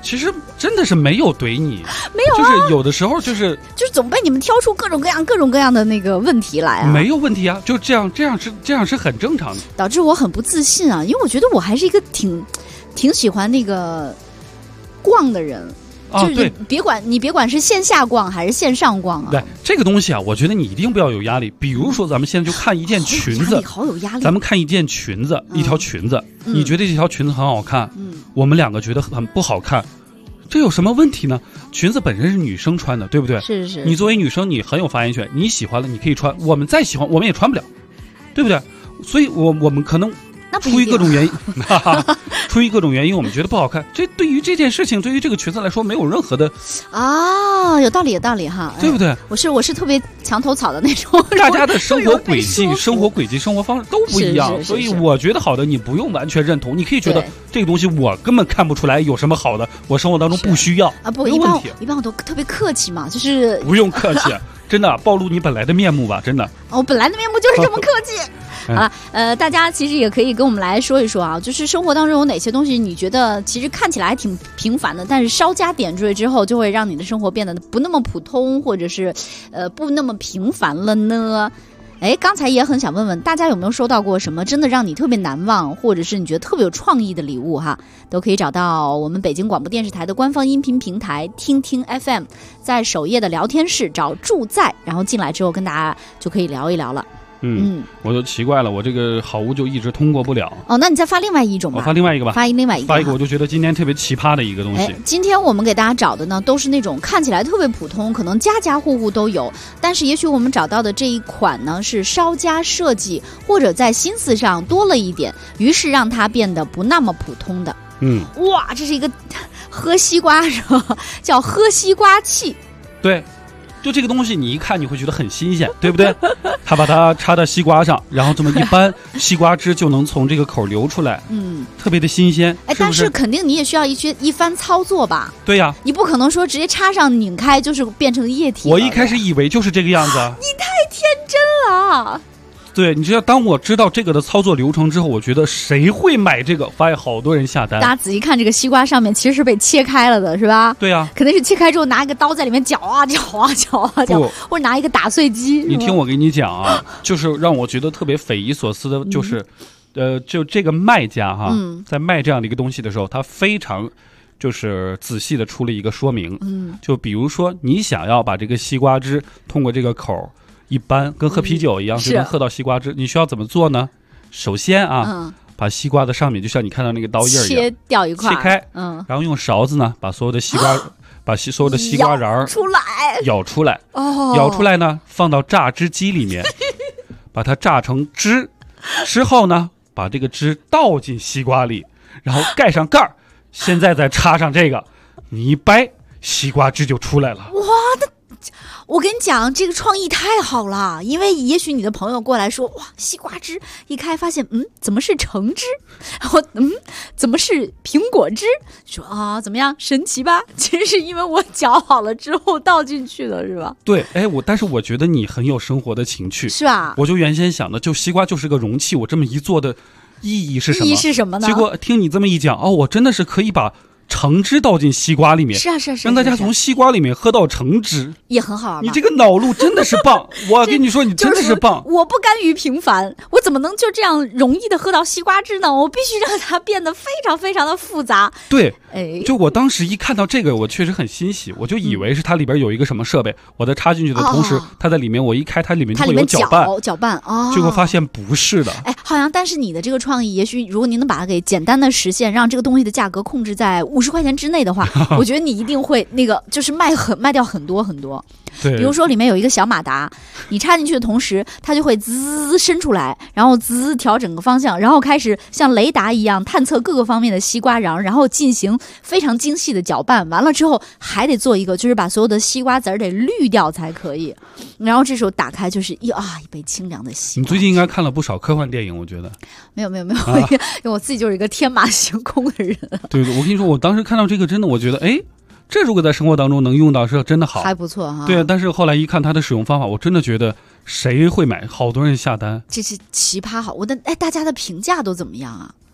S3: 其实真的是没有怼你，
S4: 没有、
S3: 就是有的时候就是
S4: 总被你们挑出各种各样的那个问题来啊。
S3: 没有问题啊，就这样是很正常的，
S4: 导致我很不自信啊，因为我觉得我还是一个挺喜欢那个逛的人。就是别管是线下逛还是线上逛啊。
S3: 对这个东西啊，我觉得你一定不要有压力。比如说，咱们现在就看一件裙子，
S4: 好有压力。
S3: 咱们看一件裙子，一条裙子，你觉得这条裙子很好看，我们两个觉得很不好看，这有什么问题呢？裙子本身是女生穿的，对不对？
S4: 是。
S3: 你作为女生，你很有发言权，你喜欢了你可以穿，我们再喜欢我们也穿不了，对不对？所以我们可能出于各种原因，我们觉得不好看。这对于这件事情，对于这个裙子来说，没有任何的
S4: 啊，有道理哈，
S3: 对不对？
S4: 我是特别墙头草的那种。
S3: 大家的生活轨迹、生活方式都不一样，所以我觉得好的，你不用完全认同，你可以觉得这个东西我根本看不出来有什么好的，我生活当中不需要啊，
S4: 不，
S3: 没问题。
S4: 一般我都特别客气嘛，就是
S3: 不用客气，真的暴露你本来的面目吧，真的。
S4: 我本来的面目就是这么客气。好了，大家其实也可以跟我们来说一说啊，就是生活当中有哪些东西你觉得其实看起来还挺平凡的，但是稍加点缀之后，就会让你的生活变得不那么普通，或者是不那么平凡了呢？刚才也很想问问大家有没有收到过什么真的让你特别难忘，或者是你觉得特别有创意的礼物哈，都可以找到我们北京广播电视台的官方音频平台听听 FM， 在首页的聊天室找住在，然后进来之后跟大家就可以聊一聊了。
S3: 我就奇怪了，我这个好物就一直通过不了。
S4: 那你再发另外一种吧。
S3: 我发另外一个吧。
S4: 发一个，
S3: 我就觉得今天特别奇葩的一个东西。
S4: 今天我们给大家找的呢，都是那种看起来特别普通，可能家家户户都有，但是也许我们找到的这一款呢，是稍加设计或者在心思上多了一点，于是让它变得不那么普通的。哇，这是一个喝西瓜是吧？叫喝西瓜器。
S3: 对。就这个东西，你一看你会觉得很新鲜，对不对？他把它插到西瓜上，然后这么一搬，西瓜汁就能从这个口流出来，特别的新鲜。
S4: 但是肯定你也需要一番操作吧？
S3: 对呀，
S4: 你不可能说直接插上拧开就是变成液体。
S3: 我一开始以为就是这个样子。
S4: 你太天真了。
S3: 对，你知道，当我知道这个的操作流程之后，我觉得谁会买这个？发现好多人下单。
S4: 大家仔细看，这个西瓜上面其实是被切开了的，是吧？
S3: 对啊，
S4: 肯定是切开之后拿一个刀在里面搅，或者拿一个打碎机。
S3: 你听我给你讲啊，就是让我觉得特别匪夷所思的，就是，就这个卖家哈，在卖这样的一个东西的时候，他非常就是仔细的出了一个说明。就比如说你想要把这个西瓜汁通过这个口。一般跟喝啤酒一样，就能喝到西瓜汁。你需要怎么做呢？首先啊，把西瓜的上面，就像你看到那个刀印一样，
S4: 切掉一块，
S3: 切开，然后用勺子呢，把所有的西瓜，把所有的西瓜瓤舀出来，舀出来呢，放到榨汁机里面，把它榨成汁，之后呢，把这个汁倒进西瓜里，然后盖上盖儿，现在再插上这个，你一掰，西瓜汁就出来了。
S4: 哇，我跟你讲，这个创意太好了，因为也许你的朋友过来说，哇，西瓜汁一开发现，怎么是橙汁？然后，怎么是苹果汁？说啊，怎么样，神奇吧？其实是因为我搅好了之后倒进去的，是吧？
S3: 对，但是我觉得你很有生活的情趣，
S4: 是吧？
S3: 我就原先想的，就西瓜就是个容器，我这么一做的意义是什么？
S4: 意义是什么呢？
S3: 结果听你这么一讲，我真的是可以把橙汁倒进西瓜里面，
S4: 是啊，
S3: 让大家从西瓜里面喝到橙汁，
S4: 也很好。
S3: 你这个脑路真的是棒，我跟你说，你真的是棒。
S4: 我不甘于平凡，我怎么能就这样容易的喝到西瓜汁呢？我必须让它变得非常非常的复杂。
S3: 对，就我当时一看到这个，我确实很欣喜，我就以为是它里边有一个什么设备，我在插进去的同时，它在里面，我一开，它里面就会有搅拌
S4: 哦。
S3: 结果发现不是的。
S4: 好像但是你的这个创意，也许如果你能把它给简单的实现，让这个东西的价格控制在50块钱之内的话，我觉得你一定会那个就是卖掉很多很多。
S3: 对，
S4: 比如说里面有一个小马达，你插进去的同时，它就会滋伸出来，然后滋调整个方向，然后开始像雷达一样探测各个方面的西瓜瓤，然后进行非常精细的搅拌。完了之后还得做一个，就是把所有的西瓜籽得滤掉才可以。然后这时候打开就是一杯清凉的西瓜。
S3: 你最近应该看了不少科幻电影，我觉得。
S4: 没有，因为我自己就是一个天马行空的人。
S3: 对，我跟你说，我当时看到这个，真的我觉得，这如果在生活当中能用到是真的好，
S4: 还不错哈。
S3: 对，但是后来一看它的使用方法，我真的觉得谁会买？好多人下单，
S4: 这是奇葩好。大家的评价都怎么样啊？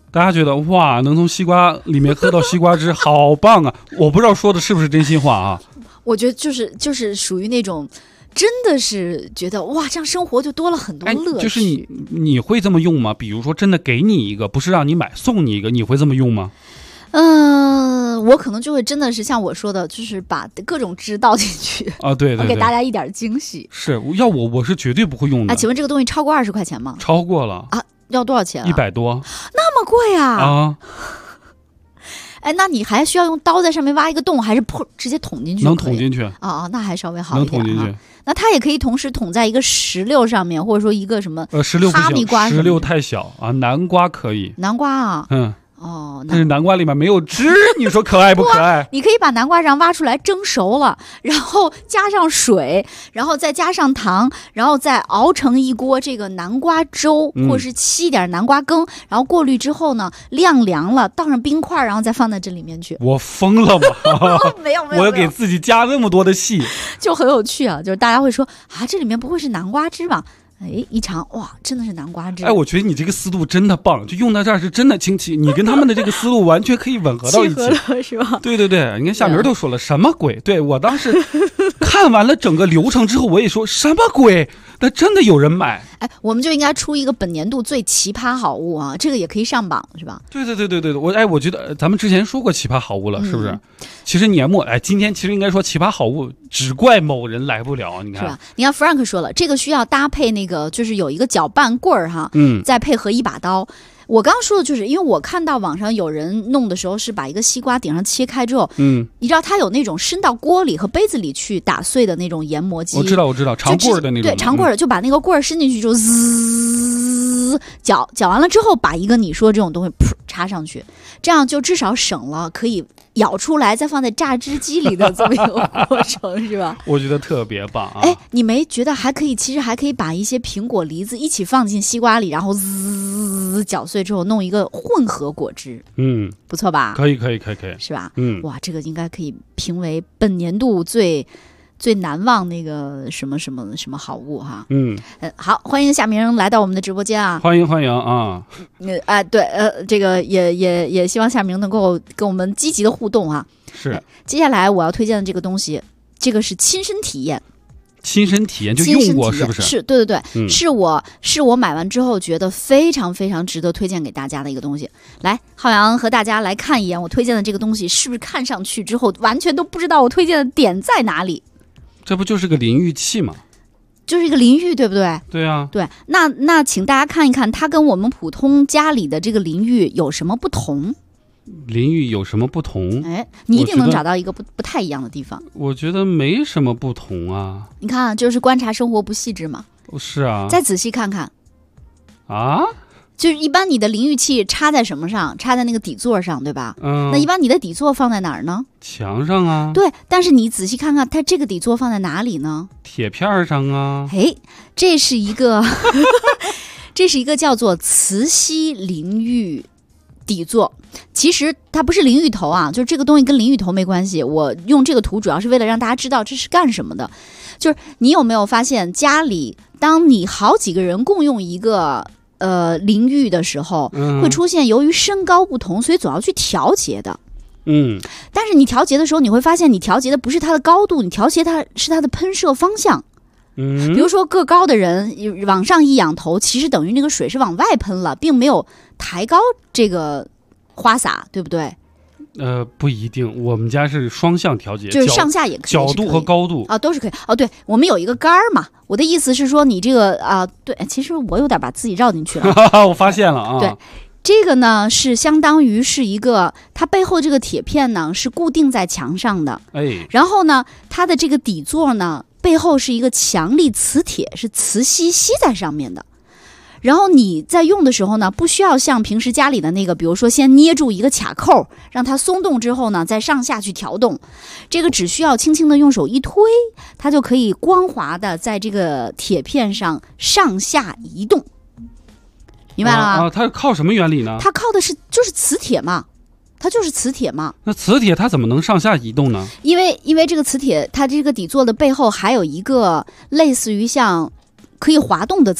S3: 大家觉得哇，能从西瓜里面喝到西瓜汁，好棒啊！我不知道说的是不是真心话啊？
S4: 我觉得就是属于那种，真的是觉得哇，这样生活就多了很多乐趣。
S3: 就是你会这么用吗？比如说真的给你一个，不是让你买，送你一个，你会这么用吗？
S4: 我可能就会真的是像我说的，就是把各种汁倒进去
S3: 啊，对，
S4: 给大家一点惊喜。
S3: 是要我是绝对不会用的。
S4: 请问这个东西超过20块钱吗？
S3: 超过了
S4: 啊。要多少钱
S3: ？100多，
S4: 那么贵啊！
S3: 啊，
S4: 那你还需要用刀在上面挖一个洞，还是直接捅进去？
S3: 能捅进去
S4: 那还稍微好一点。
S3: 能捅进去。
S4: 那它也可以同时捅在一个石榴上面，或者说一个什么哈密瓜。
S3: 石榴太小啊，南瓜可以。
S4: 南瓜啊，
S3: 但是南瓜里面没有汁，你说可爱不可爱？
S4: 你可以把南瓜瓤挖出来蒸熟了，然后加上水，然后再加上糖，然后再熬成一锅这个南瓜粥，或者是沏点南瓜羹，然后过滤之后呢，晾凉了，倒上冰块，然后再放在这里面去。
S3: 我疯了吗？
S4: 没有，
S3: 我要给自己加那么多的戏，
S4: 就很有趣啊！就是大家会说啊，这里面不会是南瓜汁吧？一尝哇，真的是南瓜汁！
S3: 我觉得你这个思路真的棒，就用到这儿是真的清奇，你跟他们的这个思路完全可以吻合到一起，
S4: 是吧？
S3: 对，你看夏明都说了什么鬼？对，我当时看完了整个流程之后，我也说什么鬼？但真的有人买。
S4: 我们就应该出一个本年度最奇葩好物啊，这个也可以上榜，是吧？
S3: 对，我觉得咱们之前说过奇葩好物了，是不是？其实年末，今天其实应该说奇葩好物，只怪某人来不了，你看。
S4: 是吧？你看 Frank 说了，这个需要搭配那个，就是有一个搅拌棍儿哈，再配合一把刀。我刚刚说的就是，因为我看到网上有人弄的时候是把一个西瓜顶上切开之后，你知道它有那种伸到锅里和杯子里去打碎的那种研磨机。
S3: 我知道，长棍儿的那种。
S4: 对，长棍儿就把那个棍儿伸进去之后，滋搅完了之后，把一个你说这种东西噗插上去，这样就至少省了可以舀出来再放在榨汁机里的这么一个过程，是吧？
S3: 我觉得特别棒啊！
S4: 你没觉得其实还可以把一些苹果、梨子一起放进西瓜里，然后滋搅碎之后弄一个混合果汁，不错吧？
S3: 可以，
S4: 是吧？哇，这个应该可以评为本年度最难忘那个什么好物哈。好，欢迎夏明来到我们的直播间啊！
S3: 欢迎啊！
S4: 对，这个也希望夏明能够跟我们积极的互动啊。
S3: 是。
S4: 接下来我要推荐的这个东西，这个是亲身体验。
S3: 亲身体验就用过是不是？
S4: 是，对，是我买完之后觉得非常非常值得推荐给大家的一个东西。来，浩洋和大家来看一眼我推荐的这个东西，是不是看上去之后完全都不知道我推荐的点在哪里？
S3: 这不就是个淋浴器吗？
S4: 就是一个淋浴，对不对？
S3: 对啊。
S4: 对，那请大家看一看，它跟我们普通家里的这个淋浴有什么不同？
S3: 淋浴有什么不同？
S4: 你一定能找到一个不太一样的地方。
S3: 我觉得没什么不同啊。
S4: 你看，就是观察生活不细致嘛。
S3: 是啊。
S4: 再仔细看看。
S3: 啊？
S4: 就是一般你的淋浴器插在什么上？插在那个底座上，对吧？那一般你的底座放在哪儿呢？
S3: 墙上啊。
S4: 对，但是你仔细看看，它这个底座放在哪里呢？
S3: 铁片上啊。
S4: 这是一个叫做磁吸淋浴底座。其实它不是淋浴头啊，就是这个东西跟淋浴头没关系。我用这个图主要是为了让大家知道这是干什么的。就是你有没有发现，家里当你好几个人共用一个淋浴的时候，会出现由于身高不同，所以总要去调节的。但是你调节的时候，你会发现你调节的不是它的高度，你调节它是它的喷射方向。比如说个高的人往上一仰头，其实等于那个水是往外喷了，并没有抬高这个花洒，对不对？
S3: 不一定，我们家是双向调节，
S4: 就是上下也可以，
S3: 角度和高度
S4: 都是可以。对，我们有一个杆儿嘛。我的意思是说，你这个对，其实我有点把自己绕进去了。
S3: 我发现了啊。
S4: 对，这个呢是相当于是一个，它背后这个铁片呢是固定在墙上的。然后呢，它的这个底座呢背后是一个强力磁铁，是磁吸在上面的。然后你在用的时候呢，不需要像平时家里的那个，比如说先捏住一个卡扣，让它松动之后呢，再上下去调动。这个只需要轻轻的用手一推，它就可以光滑的在这个铁片上上下移动。明白了吗？
S3: 它靠什么原理呢？
S4: 它靠的就是磁铁嘛。它就是磁铁嘛。
S3: 那磁铁它怎么能上下移动呢？
S4: 因为这个磁铁，它这个底座的背后还有一个类似于像可以滑动的层，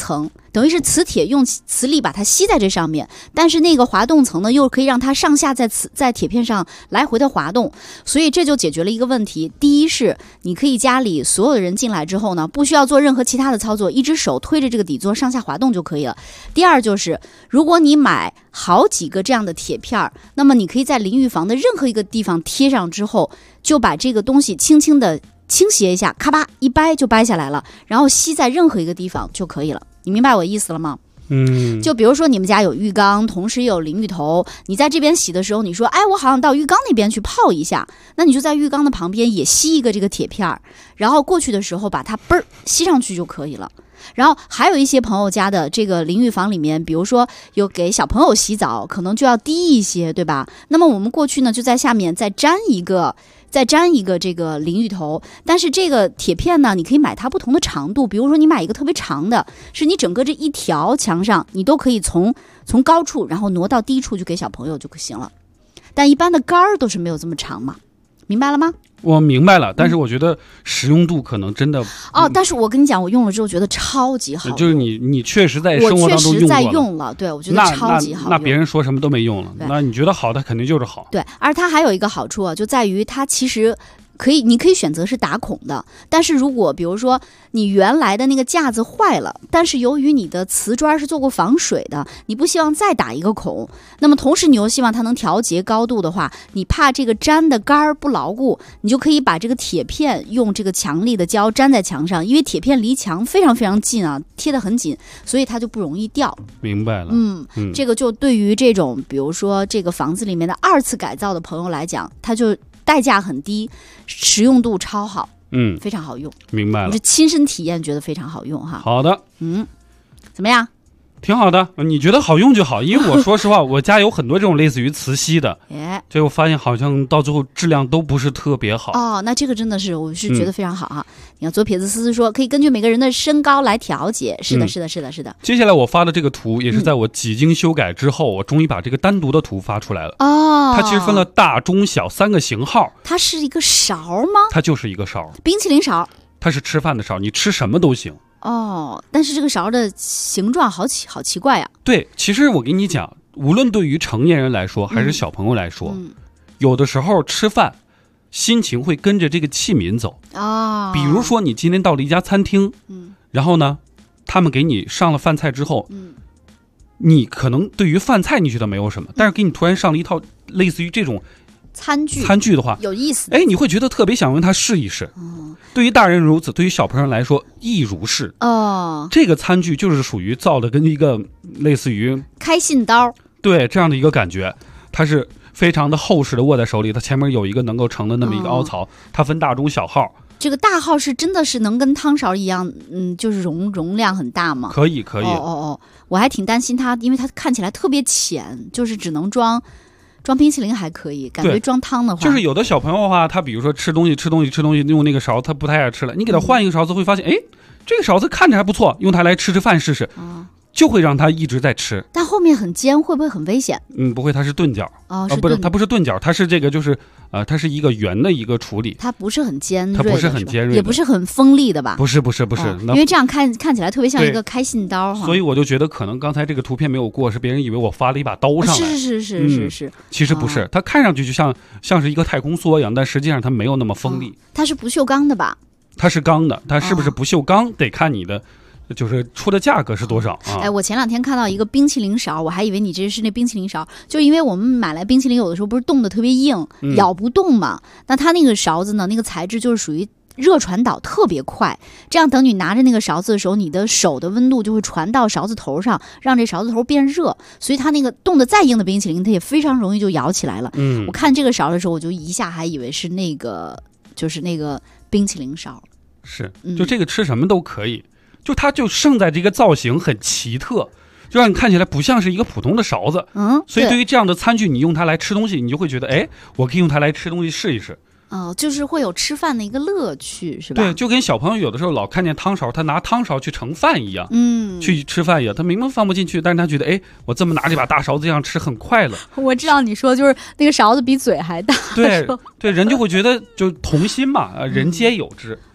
S4: 等于是磁铁用磁力把它吸在这上面，但是那个滑动层呢，又可以让它上下在铁片上来回的滑动，所以这就解决了一个问题。第一是你可以家里所有的人进来之后呢，不需要做任何其他的操作，一只手推着这个底座上下滑动就可以了。第二就是如果你买好几个这样的铁片，那么你可以在淋浴房的任何一个地方贴上之后，就把这个东西轻轻的倾斜一下，咔吧一掰就掰下来了，然后吸在任何一个地方就可以了。你明白我意思了吗？就比如说你们家有浴缸，同时有淋浴头，你在这边洗的时候，你说哎，我好想到浴缸那边去泡一下，那你就在浴缸的旁边也吸一个这个铁片，然后过去的时候把它嘣吸上去就可以了。然后还有一些朋友家的这个淋浴房里面，比如说有给小朋友洗澡，可能就要低一些，对吧？那么我们过去呢，就在下面再粘一个这个淋浴头，但是这个铁片呢，你可以买它不同的长度，比如说你买一个特别长的，是你整个这一条墙上你都可以从高处然后挪到低处就给小朋友就行了，但一般的杆儿都是没有这么长嘛，明白了吗？
S3: 我明白了，但是我觉得实用度可能真的
S4: 但是我跟你讲，我用了之后觉得超级好用，
S3: 就是你确实在生活当中用过了，我确实在
S4: 用了，对，我觉得超级好用。
S3: 那别人说什么都没用了，那你觉得好，它肯定就是好。
S4: 对，而它还有一个好处啊，就在于它其实你可以选择是打孔的，但是如果比如说你原来的那个架子坏了，但是由于你的瓷砖是做过防水的，你不希望再打一个孔，那么同时你又希望它能调节高度的话，你怕这个粘的杆儿不牢固，你就可以把这个铁片用这个强力的胶粘在墙上，因为铁片离墙非常非常近啊，贴得很紧，所以它就不容易掉。
S3: 明白了。
S4: 这个就对于这种比如说这个房子里面的2次改造的朋友来讲，它就代价很低，实用度超好，非常好用。
S3: 明白了，
S4: 我是亲身体验觉得非常好用哈。
S3: 好的，
S4: 怎么样？
S3: 挺好的，你觉得好用就好，因为我说实话，我家有很多这种类似于磁吸的，结果发现好像到最后质量都不是特别好。
S4: 那这个真的是我是觉得非常好哈。你看左撇子思思说可以根据每个人的身高来调节，是的。接
S3: 下来我发的这个图也是在我几经修改之后，我终于把这个单独的图发出来了。它其实分了大中小3个型号。
S4: 它是一个勺吗？
S3: 它就是一个勺，
S4: 冰淇淋勺。
S3: 它是吃饭的勺，你吃什么都行。
S4: 但是这个勺的形状好奇怪呀。
S3: 对，其实我跟你讲，无论对于成年人来说还是小朋友来说，有的时候吃饭心情会跟着这个器皿走。比如说你今天到了一家餐厅，然后呢他们给你上了饭菜之后，你可能对于饭菜你觉得没有什么，但是给你突然上了一套类似于这种餐具的话，
S4: 有意思。
S3: 你会觉得特别想用它试一试。对于大人如此，对于小朋友来说亦如是。这个餐具就是属于造的跟一个类似于
S4: 开信刀，
S3: 对，这样的一个感觉。它是非常的厚实的握在手里，它前面有一个能够盛的那么一个凹槽。它分大中小号。
S4: 这个大号是真的是能跟汤勺一样，就是容量很大吗？
S3: 可以。
S4: 我还挺担心它，因为它看起来特别浅，就是只能装冰淇淋还可以，感觉装汤的话，
S3: 就是有的小朋友的话，他比如说吃东西用那个勺，他不太爱吃了，你给他换一个勺子，会发现这个勺子看着还不错，用它来吃饭试试，就会让他一直在吃。
S4: 但后面很尖，会不会很危险？
S3: 不会，它是钝角。不是，它不是钝角，它是这个就是它是一个圆的一个处理，
S4: 它不是很尖锐，
S3: 它不是很尖锐，
S4: 也不是很锋利的吧？
S3: 不是，
S4: 因为这样看起来特别像一个开信刀哈。
S3: 所以我就觉得可能刚才这个图片没有过，是别人以为我发了一把刀上来。
S4: 是，
S3: 其实不是，它看上去就像是一个太空梭一样，但实际上它没有那么锋利。
S4: 它是不锈钢的吧？
S3: 它是钢的，它是不是不锈钢得看你的。就是出的价格是多少啊？
S4: 我前2天看到一个冰淇淋勺，我还以为你这是那冰淇淋勺，就因为我们买来冰淇淋有的时候不是冻得特别硬，咬不动嘛。那它那个勺子呢，那个材质就是属于热传导特别快，这样等你拿着那个勺子的时候，你的手的温度就会传到勺子头上，让这勺子头变热，所以它那个冻得再硬的冰淇淋，它也非常容易就咬起来了。我看这个勺的时候，我就一下还以为是那个就是那个冰淇淋勺。
S3: 是，就这个吃什么都可以。就它就胜在这个造型很奇特，就让你看起来不像是一个普通的勺子。所以对于这样的餐具，你用它来吃东西，你就会觉得我可以用它来吃东西试一试。
S4: 就是会有吃饭的一个乐趣，是吧？
S3: 对，就跟小朋友有的时候老看见汤勺，他拿汤勺去盛饭一样，去吃饭一样，他明明放不进去，但是他觉得我这么拿这把大勺子这样吃很快乐。
S4: 我知道你说就是那个勺子比嘴还大。
S3: 对，人就会觉得就童心嘛，人皆有之。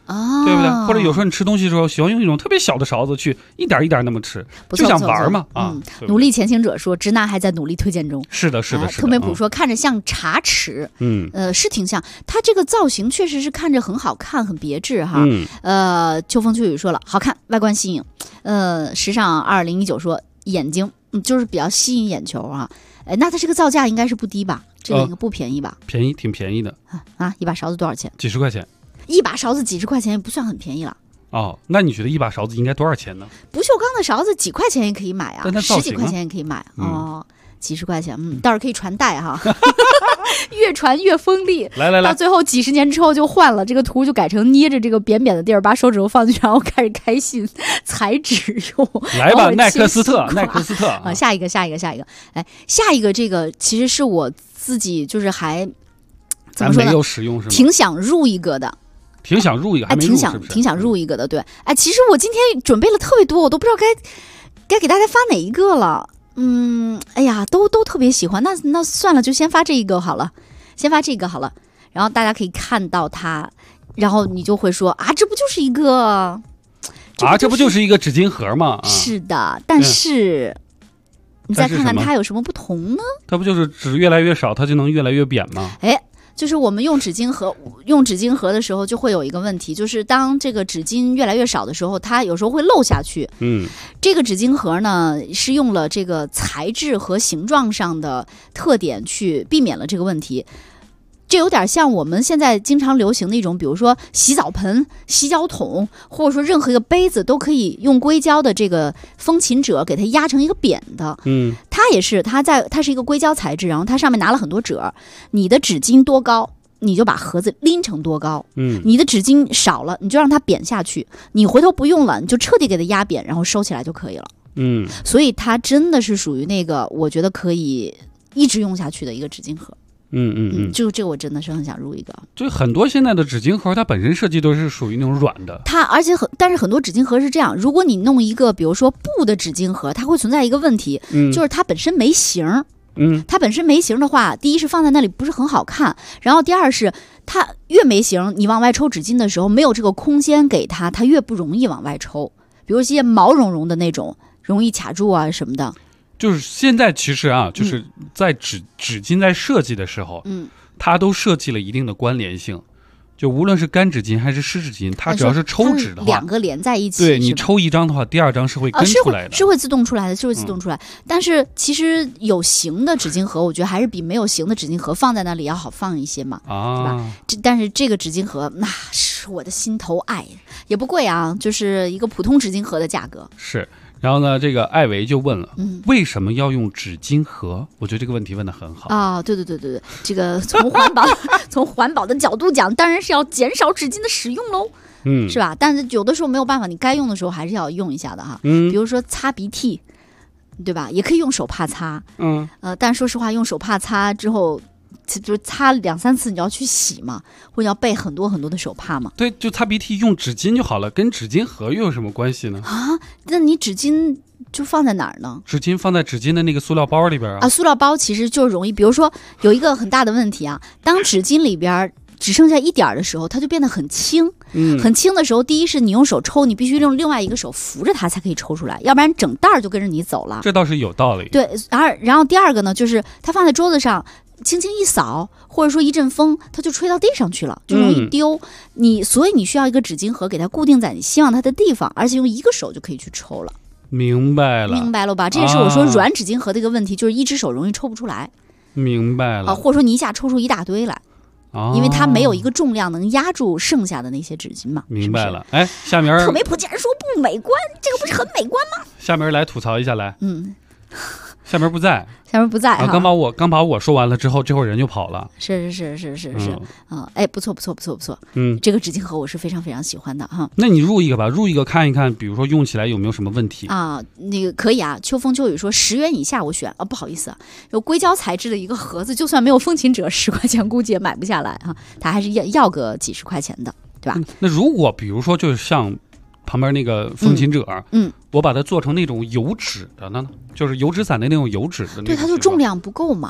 S3: 对不对？或者有时候你吃东西的时候，喜欢用一种特别小的勺子去一点一点那么吃，就想玩嘛
S4: 努力前行者说，直男还在努力推荐中。
S3: 是的。
S4: 特美普说，看着像茶匙，是挺像。它这个造型确实是看着很好看，很别致哈。秋风秋雨说了，好看，外观新颖。时尚2019说眼睛，就是比较吸引眼球啊。那它这个造价应该是不低吧？这个应该不便宜吧？
S3: 便宜，挺便宜的
S4: 一把勺子多少钱？
S3: 几十块钱。
S4: 一把勺子几十块钱也不算很便宜了。
S3: 那你觉得一把勺子应该多少钱呢？
S4: 不锈钢的勺子几块钱也可以买啊，10几块钱也可以买几十块钱，倒是可以传代哈，越传越锋利。
S3: 来，
S4: 到最后几十年之后就换了，这个图就改成捏着这个扁扁的地儿，把手指头放进去，然后开始开信采纸用。
S3: 来吧，耐克斯特
S4: 下一个。下一个这个其实是我自己就是还怎么说呢？
S3: 没有使用是吗？
S4: 挺想入一个的。
S3: 挺想入一个，还没入是不是？
S4: 挺想入一个的，对。其实我今天准备了特别多，我都不知道该给大家发哪一个了。都特别喜欢。那算了，就先发这一个好了，然后大家可以看到它，然后你就会说这不就是一个
S3: 这不就是一个纸巾盒吗？
S4: 是的，但是你再看看它有什么不同呢？
S3: 它不就是纸越来越少，它就能越来越扁吗？
S4: 就是我们用纸巾盒的时候，就会有一个问题，就是当这个纸巾越来越少的时候，它有时候会漏下去。这个纸巾盒呢，是用了这个材质和形状上的特点去避免了这个问题。这有点像我们现在经常流行的一种，比如说洗澡盆、洗脚桶，或者说任何一个杯子都可以用硅胶的这个风琴褶给它压成一个扁的。它也是，它是一个硅胶材质，然后它上面拿了很多褶。你的纸巾多高，你就把盒子拎成多高。你的纸巾少了，你就让它扁下去。你回头不用了，你就彻底给它压扁，然后收起来就可以了。所以它真的是属于那个我觉得可以一直用下去的一个纸巾盒。就这个我真的是很想入一个。
S3: 就很多现在的纸巾盒，它本身设计都是属于那种软的。
S4: 但是很多纸巾盒是这样，如果你弄一个比如说布的纸巾盒，它会存在一个问题，就是它本身没形。它本身没形的话，第一是放在那里不是很好看，然后第二是它越没形，你往外抽纸巾的时候没有这个空间给它越不容易往外抽。比如一些毛茸茸的那种，容易卡住什么的。
S3: 就是现在其实就是在纸巾在设计的时候，它都设计了一定的关联性。就无论是干纸巾还是湿纸巾，它只要是抽纸的话，
S4: 两个连在一起，
S3: 对你抽一张的话，第二张是会跟出来的，
S4: 是会自动出来的，但是其实有形的纸巾盒，我觉得还是比没有形的纸巾盒放在那里要好放一些嘛，对吧？但是这个纸巾盒那是我的心头爱，也不贵啊，就是一个普通纸巾盒的价格。
S3: 是。然后呢，这个艾维就问了，为什么要用纸巾盒？我觉得这个问题问得很好
S4: 对，这个从环保的角度讲，当然是要减少纸巾的使用喽，是吧？但是有的时候没有办法，你该用的时候还是要用一下的哈。比如说擦鼻涕，对吧？也可以用手帕擦，但说实话，用手帕擦之后，就擦2-3次，你要去洗嘛，或者要备很多很多的手帕嘛。
S3: 对，就擦鼻涕用纸巾就好了，跟纸巾盒又有什么关系呢？
S4: 那你纸巾就放在哪儿呢？
S3: 纸巾放在纸巾的那个塑料包里边
S4: 塑料包其实就容易，比如说有一个很大的问题当纸巾里边只剩下一点的时候，它就变得很轻。很轻的时候，第一是你用手抽，你必须用另外一个手扶着它才可以抽出来，要不然整袋就跟着你走了。
S3: 这倒是有道理。
S4: 对，然后第二个呢，就是它放在桌子上，轻轻一扫，或者说一阵风，它就吹到地上去了，就容易丢。所以你需要一个纸巾盒给它固定在你希望它的地方，而且用一个手就可以去抽了。
S3: 明白
S4: 了吧？这也是我说软纸巾盒的一个问题，就是一只手容易抽不出来。
S3: 明白了。
S4: 或者说你一下抽出一大堆来。因为它没有一个重量能压住剩下的那些纸巾嘛。
S3: 明白了。下面
S4: 特美普竟然说不美观，这个不是很美观吗？
S3: 下面来吐槽一下来。下面不在刚把我说完了之后，这会儿人就跑了。
S4: 是不错，这个纸巾盒我是非常非常喜欢的哈。
S3: 那你入一个吧，入一个看一看，比如说用起来有没有什么问题
S4: 那个可以秋风秋雨说10元以下我选不好意思有硅胶材质的一个盒子，就算没有风琴褶10块钱估计也买不下来它还是要个几十块钱的，对吧？
S3: 那如果比如说就是像旁边那个风琴褶，我把它做成那种油纸的呢，就是油纸伞的那种油纸的那种，
S4: 对，它就重量不够嘛。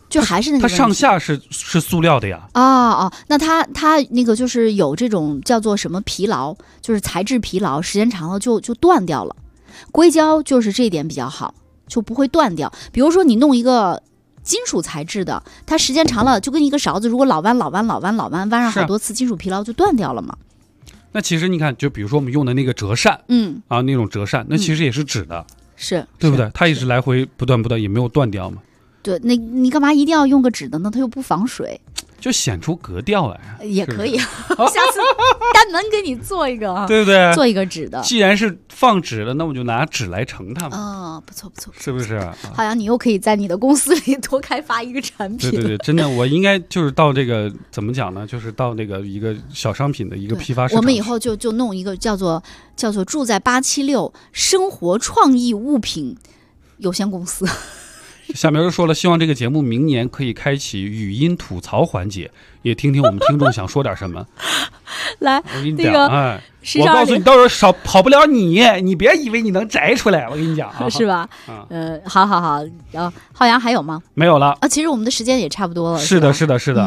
S4: 就还是那个
S3: 它上下是塑料的呀。
S4: 那它那个就是有这种叫做什么疲劳，就是材质疲劳，时间长了就断掉了。硅胶就是这一点比较好，就不会断掉。比如说你弄一个金属材质的，它时间长了就跟一个勺子，如果老弯弯上好多次，金属疲劳就断掉了嘛。
S3: 那其实你看，就比如说我们用的那个折扇，那种折扇，那其实也是纸的，
S4: 是
S3: 对不对？它一直来回不断，也没有断掉嘛。
S4: 对，那你干嘛一定要用个纸的呢？它又不防水，
S3: 就显出格调来。
S4: 也可以，下次单门给你做一个，
S3: 对不对？
S4: 做一个纸的。
S3: 既然是放纸了，那我就拿纸来盛它
S4: 嘛。不错，
S3: 是不是？
S4: 好像你又可以在你的公司里多开发一个产品。
S3: 对，真的，我应该就是到这个怎么讲呢？就是到那个一个小商品的一个批发市场。
S4: 我们以后就弄一个叫做住在876生活创意物品有限公司。
S3: 下面又说了，希望这个节目明年可以开启语音吐槽环节，也听听我们听众想说点什么。
S4: 来，
S3: 我跟你讲，
S4: 我
S3: 告诉你，到时候跑不了你别以为你能摘出来，我跟你讲啊，
S4: 是吧？好，浩洋还有吗？
S3: 没有了
S4: 啊。其实我们的时间也差不多了。
S3: 是的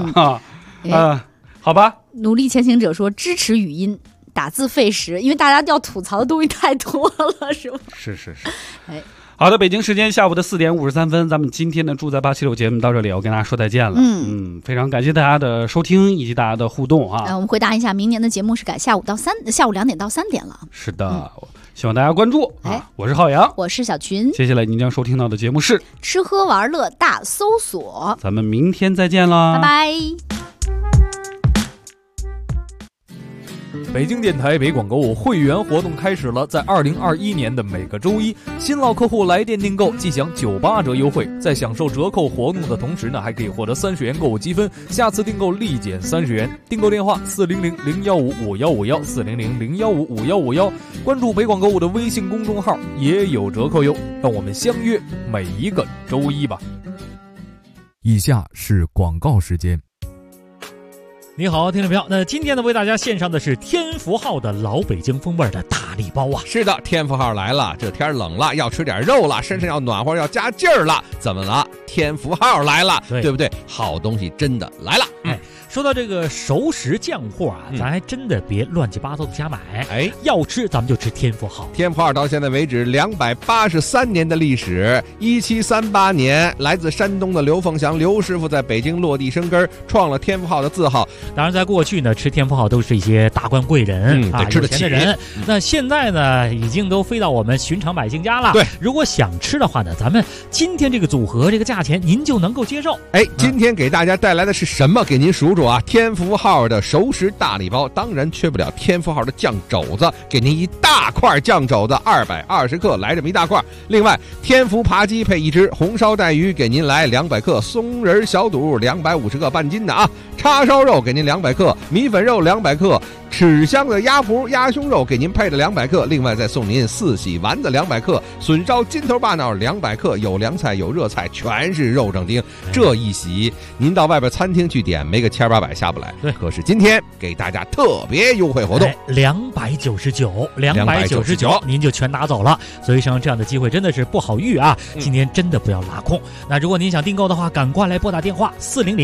S3: 好吧。
S4: 努力前行者说支持语音。打字费时，因为大家要吐槽的东西太多了，是吧？
S3: 是。好的，北京时间下午的4点53分，咱们今天的住在876节目到这里，我跟大家说再见了。非常感谢大家的收听以及大家的互动啊。
S4: 我们回答一下，明年的节目是改下午2点到3点了。
S3: 是的，希望大家关注。我是浩洋，
S4: 我是小群。
S3: 接下来您将收听到的节目是
S4: 吃喝玩乐大搜索。
S3: 咱们明天再见啦，
S4: 拜拜。
S11: 北京电台北广购物会员活动开始了，在2021年的每个周一，新老客户来电订购即享98折优惠，在享受折扣活动的同时呢，还可以获得30元购物积分，下次订购立减30元。订购电话400-015-5151，400-015-5151，关注北广购物的微信公众号也有折扣哟。让我们相约每一个周一吧。以下是广告时间。
S12: 你好，听众朋友，那今天呢，为大家献上的是天福号的老北京风味的大礼包啊！
S13: 是的，天福号来了，这天冷了，要吃点肉了，身上要暖和，要加劲儿了，怎么了？天福号来了，对不对？好东西真的来了。
S12: 说到这个熟食酱货啊，咱还真的别乱七八糟的瞎买。要吃咱们就吃天福号。
S13: 天福号到现在为止283年的历史。1738年，来自山东的刘凤祥刘师傅在北京落地生根，创了天福号的字号。
S12: 当然，在过去呢，吃天福号都是一些达官贵人
S13: 吃得起
S12: 有钱的人。那现在呢，已经都飞到我们寻常百姓家了。
S13: 对，
S12: 如果想吃的话呢，咱们今天这个组合，这个价钱您就能够接受。
S13: 今天给大家带来的是什么？给您数数啊！天福号的熟食大礼包，当然缺不了天福号的酱肘子，给您一大块酱肘子220克，来这么一大块。另外，天福扒鸡配1只，红烧带鱼给您来200克，松仁小肚250克，半斤的啊。叉烧肉给您200克，米粉肉200克，豉香的鸭脯鸭胸肉给您配了200克，另外再送您4喜丸子200克，笋烧金头巴脑200克，有凉菜有热菜，全是肉正丁。这一喜您到外边餐厅去点，没个1800下不来。
S12: 对，
S13: 可是今天给大家特别优惠活动
S12: ，299您就全拿走了。所以像这样的机会真的是不好遇啊！今天真的不要拉空。那如果您想订购的话，赶快来拨打电话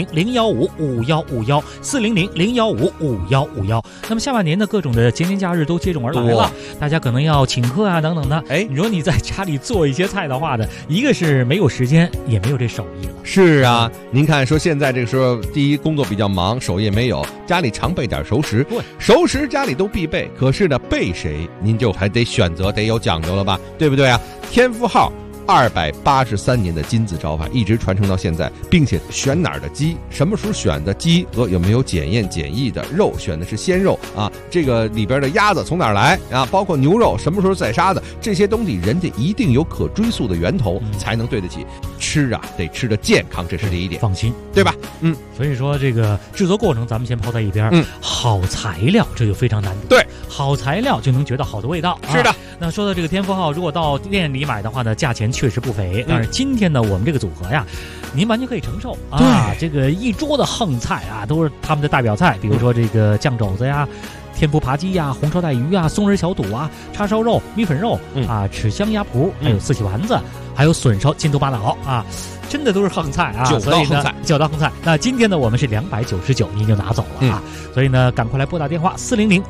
S12: 400-015-5151，400-015-5151。那么下半年的各种的节年假日都接踵而来了，大家可能要请客啊等等的。你说你在家里做一些菜的话呢，一个是没有时间，也没有这手艺了。
S13: 是啊，您看说现在这个时候，第一工作比较忙，手艺没有，家里常备点熟食。
S12: 对，
S13: 熟食家里都必备，可是呢，备谁您就还得选择，得有讲究了吧，对不对啊？天福号283年的金字招牌一直传承到现在，并且选哪儿的鸡，什么时候选的鸡和有没有检验检疫的肉，选的是鲜肉啊，这个里边的鸭子从哪儿来啊，包括牛肉什么时候宰杀的，这些东西人家一定有可追溯的源头，才能对得起。吃啊得吃的健康，这是第一点，
S12: 放心，
S13: 对吧？
S12: 所以说这个制作过程咱们先抛在一边。好材料这就非常难得。
S13: 对，
S12: 好材料就能觉得好的味道。
S13: 是的。
S12: 那说到这个天福号，如果到店里买的话呢，价钱确实不菲。但是今天呢，我们这个组合呀，您完全可以承受啊。这个一桌的横菜啊，都是他们的代表菜，比如说这个酱肘子呀、天福扒鸡呀、红烧带鱼啊、松仁小肚啊、叉烧肉、米粉肉啊、豉香鸭脯，还有4喜丸子，还有笋烧金头巴脑啊。 真的都是横菜啊，
S13: 九道横菜
S12: ，9道横菜。那今天呢，我们是299，您就拿走了啊。所以呢，赶快来拨打电话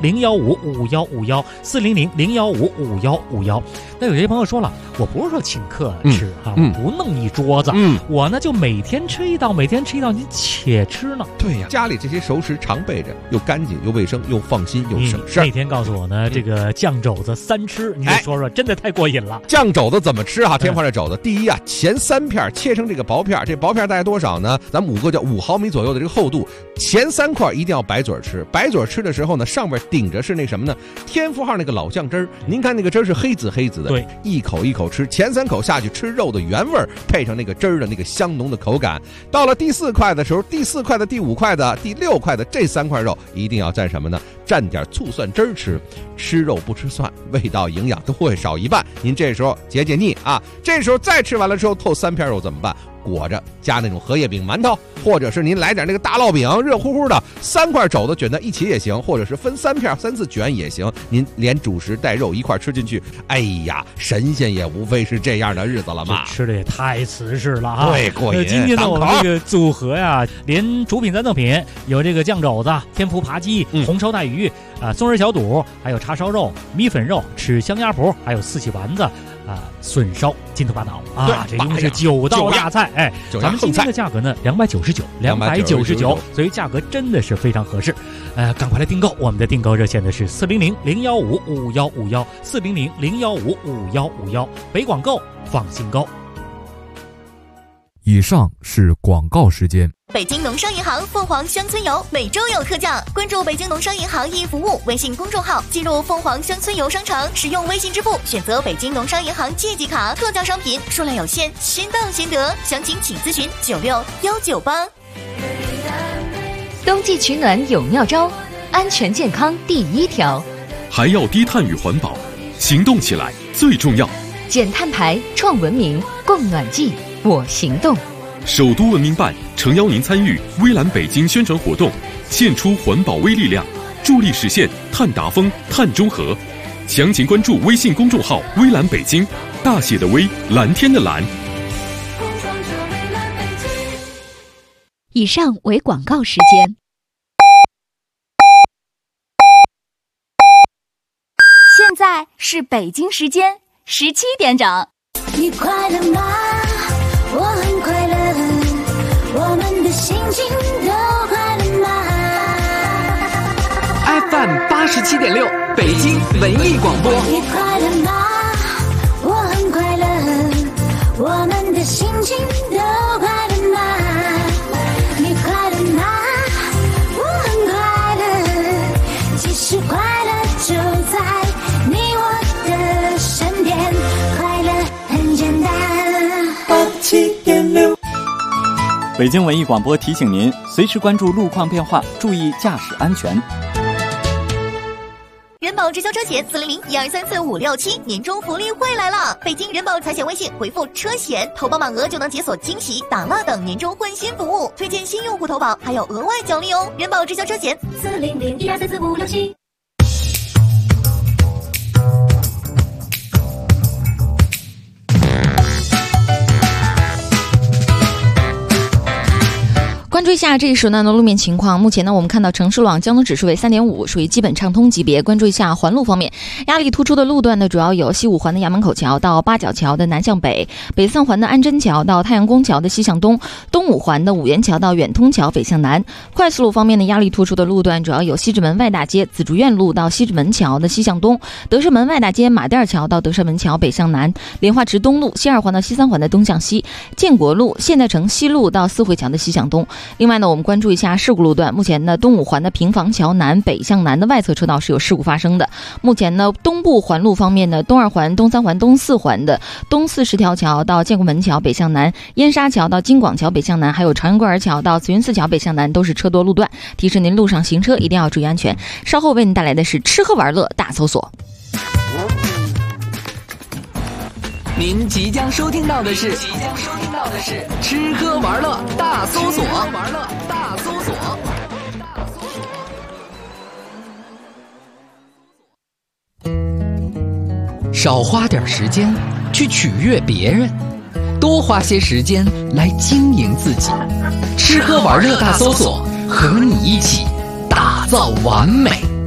S12: 400-015-5151，400-015-5151。那有些朋友说了，我不是说请客吃啊，我不弄一桌子，我呢就每天吃一道，每天吃一道，你且吃呢？
S13: 对呀，家里这些熟食常备着，又干净又卫生又放心又省事。
S12: 那天告诉我呢，这个酱肘子3吃，你就说说，真的太过瘾了。
S13: 酱肘子怎么吃哈？天花这肘子，第一啊，前3片切成这个薄片，这薄片大概多少呢？咱们5个叫5毫米左右的这个厚度，前3块一定要白嘴吃。白嘴吃的时候呢，上面顶着是那什么呢？天福号那个老酱汁儿。您看那个汁儿是黑紫的，
S12: 对，
S13: 一口一口吃，前3口下去吃肉的原味儿，配上那个汁儿的那个香浓的口感。到了第4块的时候，第4块的、第5块的、第6块的这3块肉一定要蘸什么呢？蘸点醋蒜汁儿吃。吃肉不吃蒜，味道营养都会少一半。您这时候解腻啊，这时候再吃完了之后，透3片肉怎么办？裹着加那种荷叶饼馒头，或者是您来点那个大烙饼，热乎乎的，3块肘子卷在一起也行，或者是分3片3次卷也行。您连主食带肉一块吃进去，哎呀，神仙也无非是这样的日子了嘛。
S12: 吃的也太瓷实了啊！
S13: 对，过瘾。
S12: 今天呢，我们这个组合呀，连主品3赠品，有这个酱肘子、天福扒鸡、红烧带鱼啊、松仁小肚，还有叉烧肉、米粉肉、吃香鸭脯，还有4喜丸子。笋烧金头巴脑啊，这一共是9道大菜。哎，咱们今天的价格呢299，所以价格真的是非常合适。赶快来订购，我们的订购热线的是400-015-5151，400-015-5151，北广购放心购。
S11: 以上是广告时间。
S8: 北京农商银行凤凰乡村游每周有特价，关注北京农商银行易服务微信公众号，进入凤凰乡村游商城，使用微信支付，选择北京农商银行借记卡，特价商品数量有限，先到先得，详情请咨询96198。 冬季取暖有妙招，安全健康第1条，
S1: 还要低碳与环保，行动起来最重要。
S8: 减碳排，创文明，供暖季，我行动。
S1: 首都文明办诚邀您参与微蓝北京宣传活动，献出环保微力量，助力实现碳达峰、碳中和。详情关注微信公众号微蓝北京，大写的微，蓝天的蓝。
S8: 以上为广告时间。现在是北京时间17点整。
S2: 你快乐吗？我很快乐，我们的心情都快乐吗
S10: ？FM 87.6，北京文艺广播。
S2: 你快乐吗？我很快乐，我们的心情都快乐吗？你快乐吗？我很快乐，其实快乐就在你我的身边，快乐很简单。87.6，
S9: 北京文艺广播提醒您，随时关注路况变化，注意驾驶安全。
S8: 人保直销车险400-1234567年终福利会来了！北京人保财险微信回复车险，投保满额就能解锁惊喜、打蜡等年终换新服务，推荐新用户投保还有额外奖励哦！人保直销车险400-1234567。
S14: 关注一下这一时段的路面情况。目前呢，我们看到城市路网交通指数为3.5，属于基本畅通级别。关注一下环路方面，压力突出的路段呢，主要有西五环的衙门口桥到八角桥的南向北，北四环的安贞桥到太阳宫桥的西向东，东五环的五元桥到远通桥北向南。快速路方面呢，压力突出的路段主要有西直门外大街紫竹院路到西直门桥的西向东，德胜门外大街马甸桥到德胜门桥北向南，莲花池东路西二环到西三环的东向西，建国路现代城西路到四惠桥的西向东。另外呢，我们关注一下事故路段。目前呢，东五环的平房桥南北向南的外侧车道是有事故发生的。目前呢，东部环路方面呢，东二环、东三环、东四环的东40条桥到建国门桥北向南，燕莎桥到金广桥北向南，还有朝阳公园桥到慈云寺桥北向南都是车多路段，提示您路上行车一定要注意安全。稍后为您带来的是吃喝玩乐大搜索。
S10: 您即将收听到的是吃喝玩乐大搜索。少花点时间去取悦别人， 多花些时间来经营自己。吃喝玩乐大搜索，和你一起打造完美。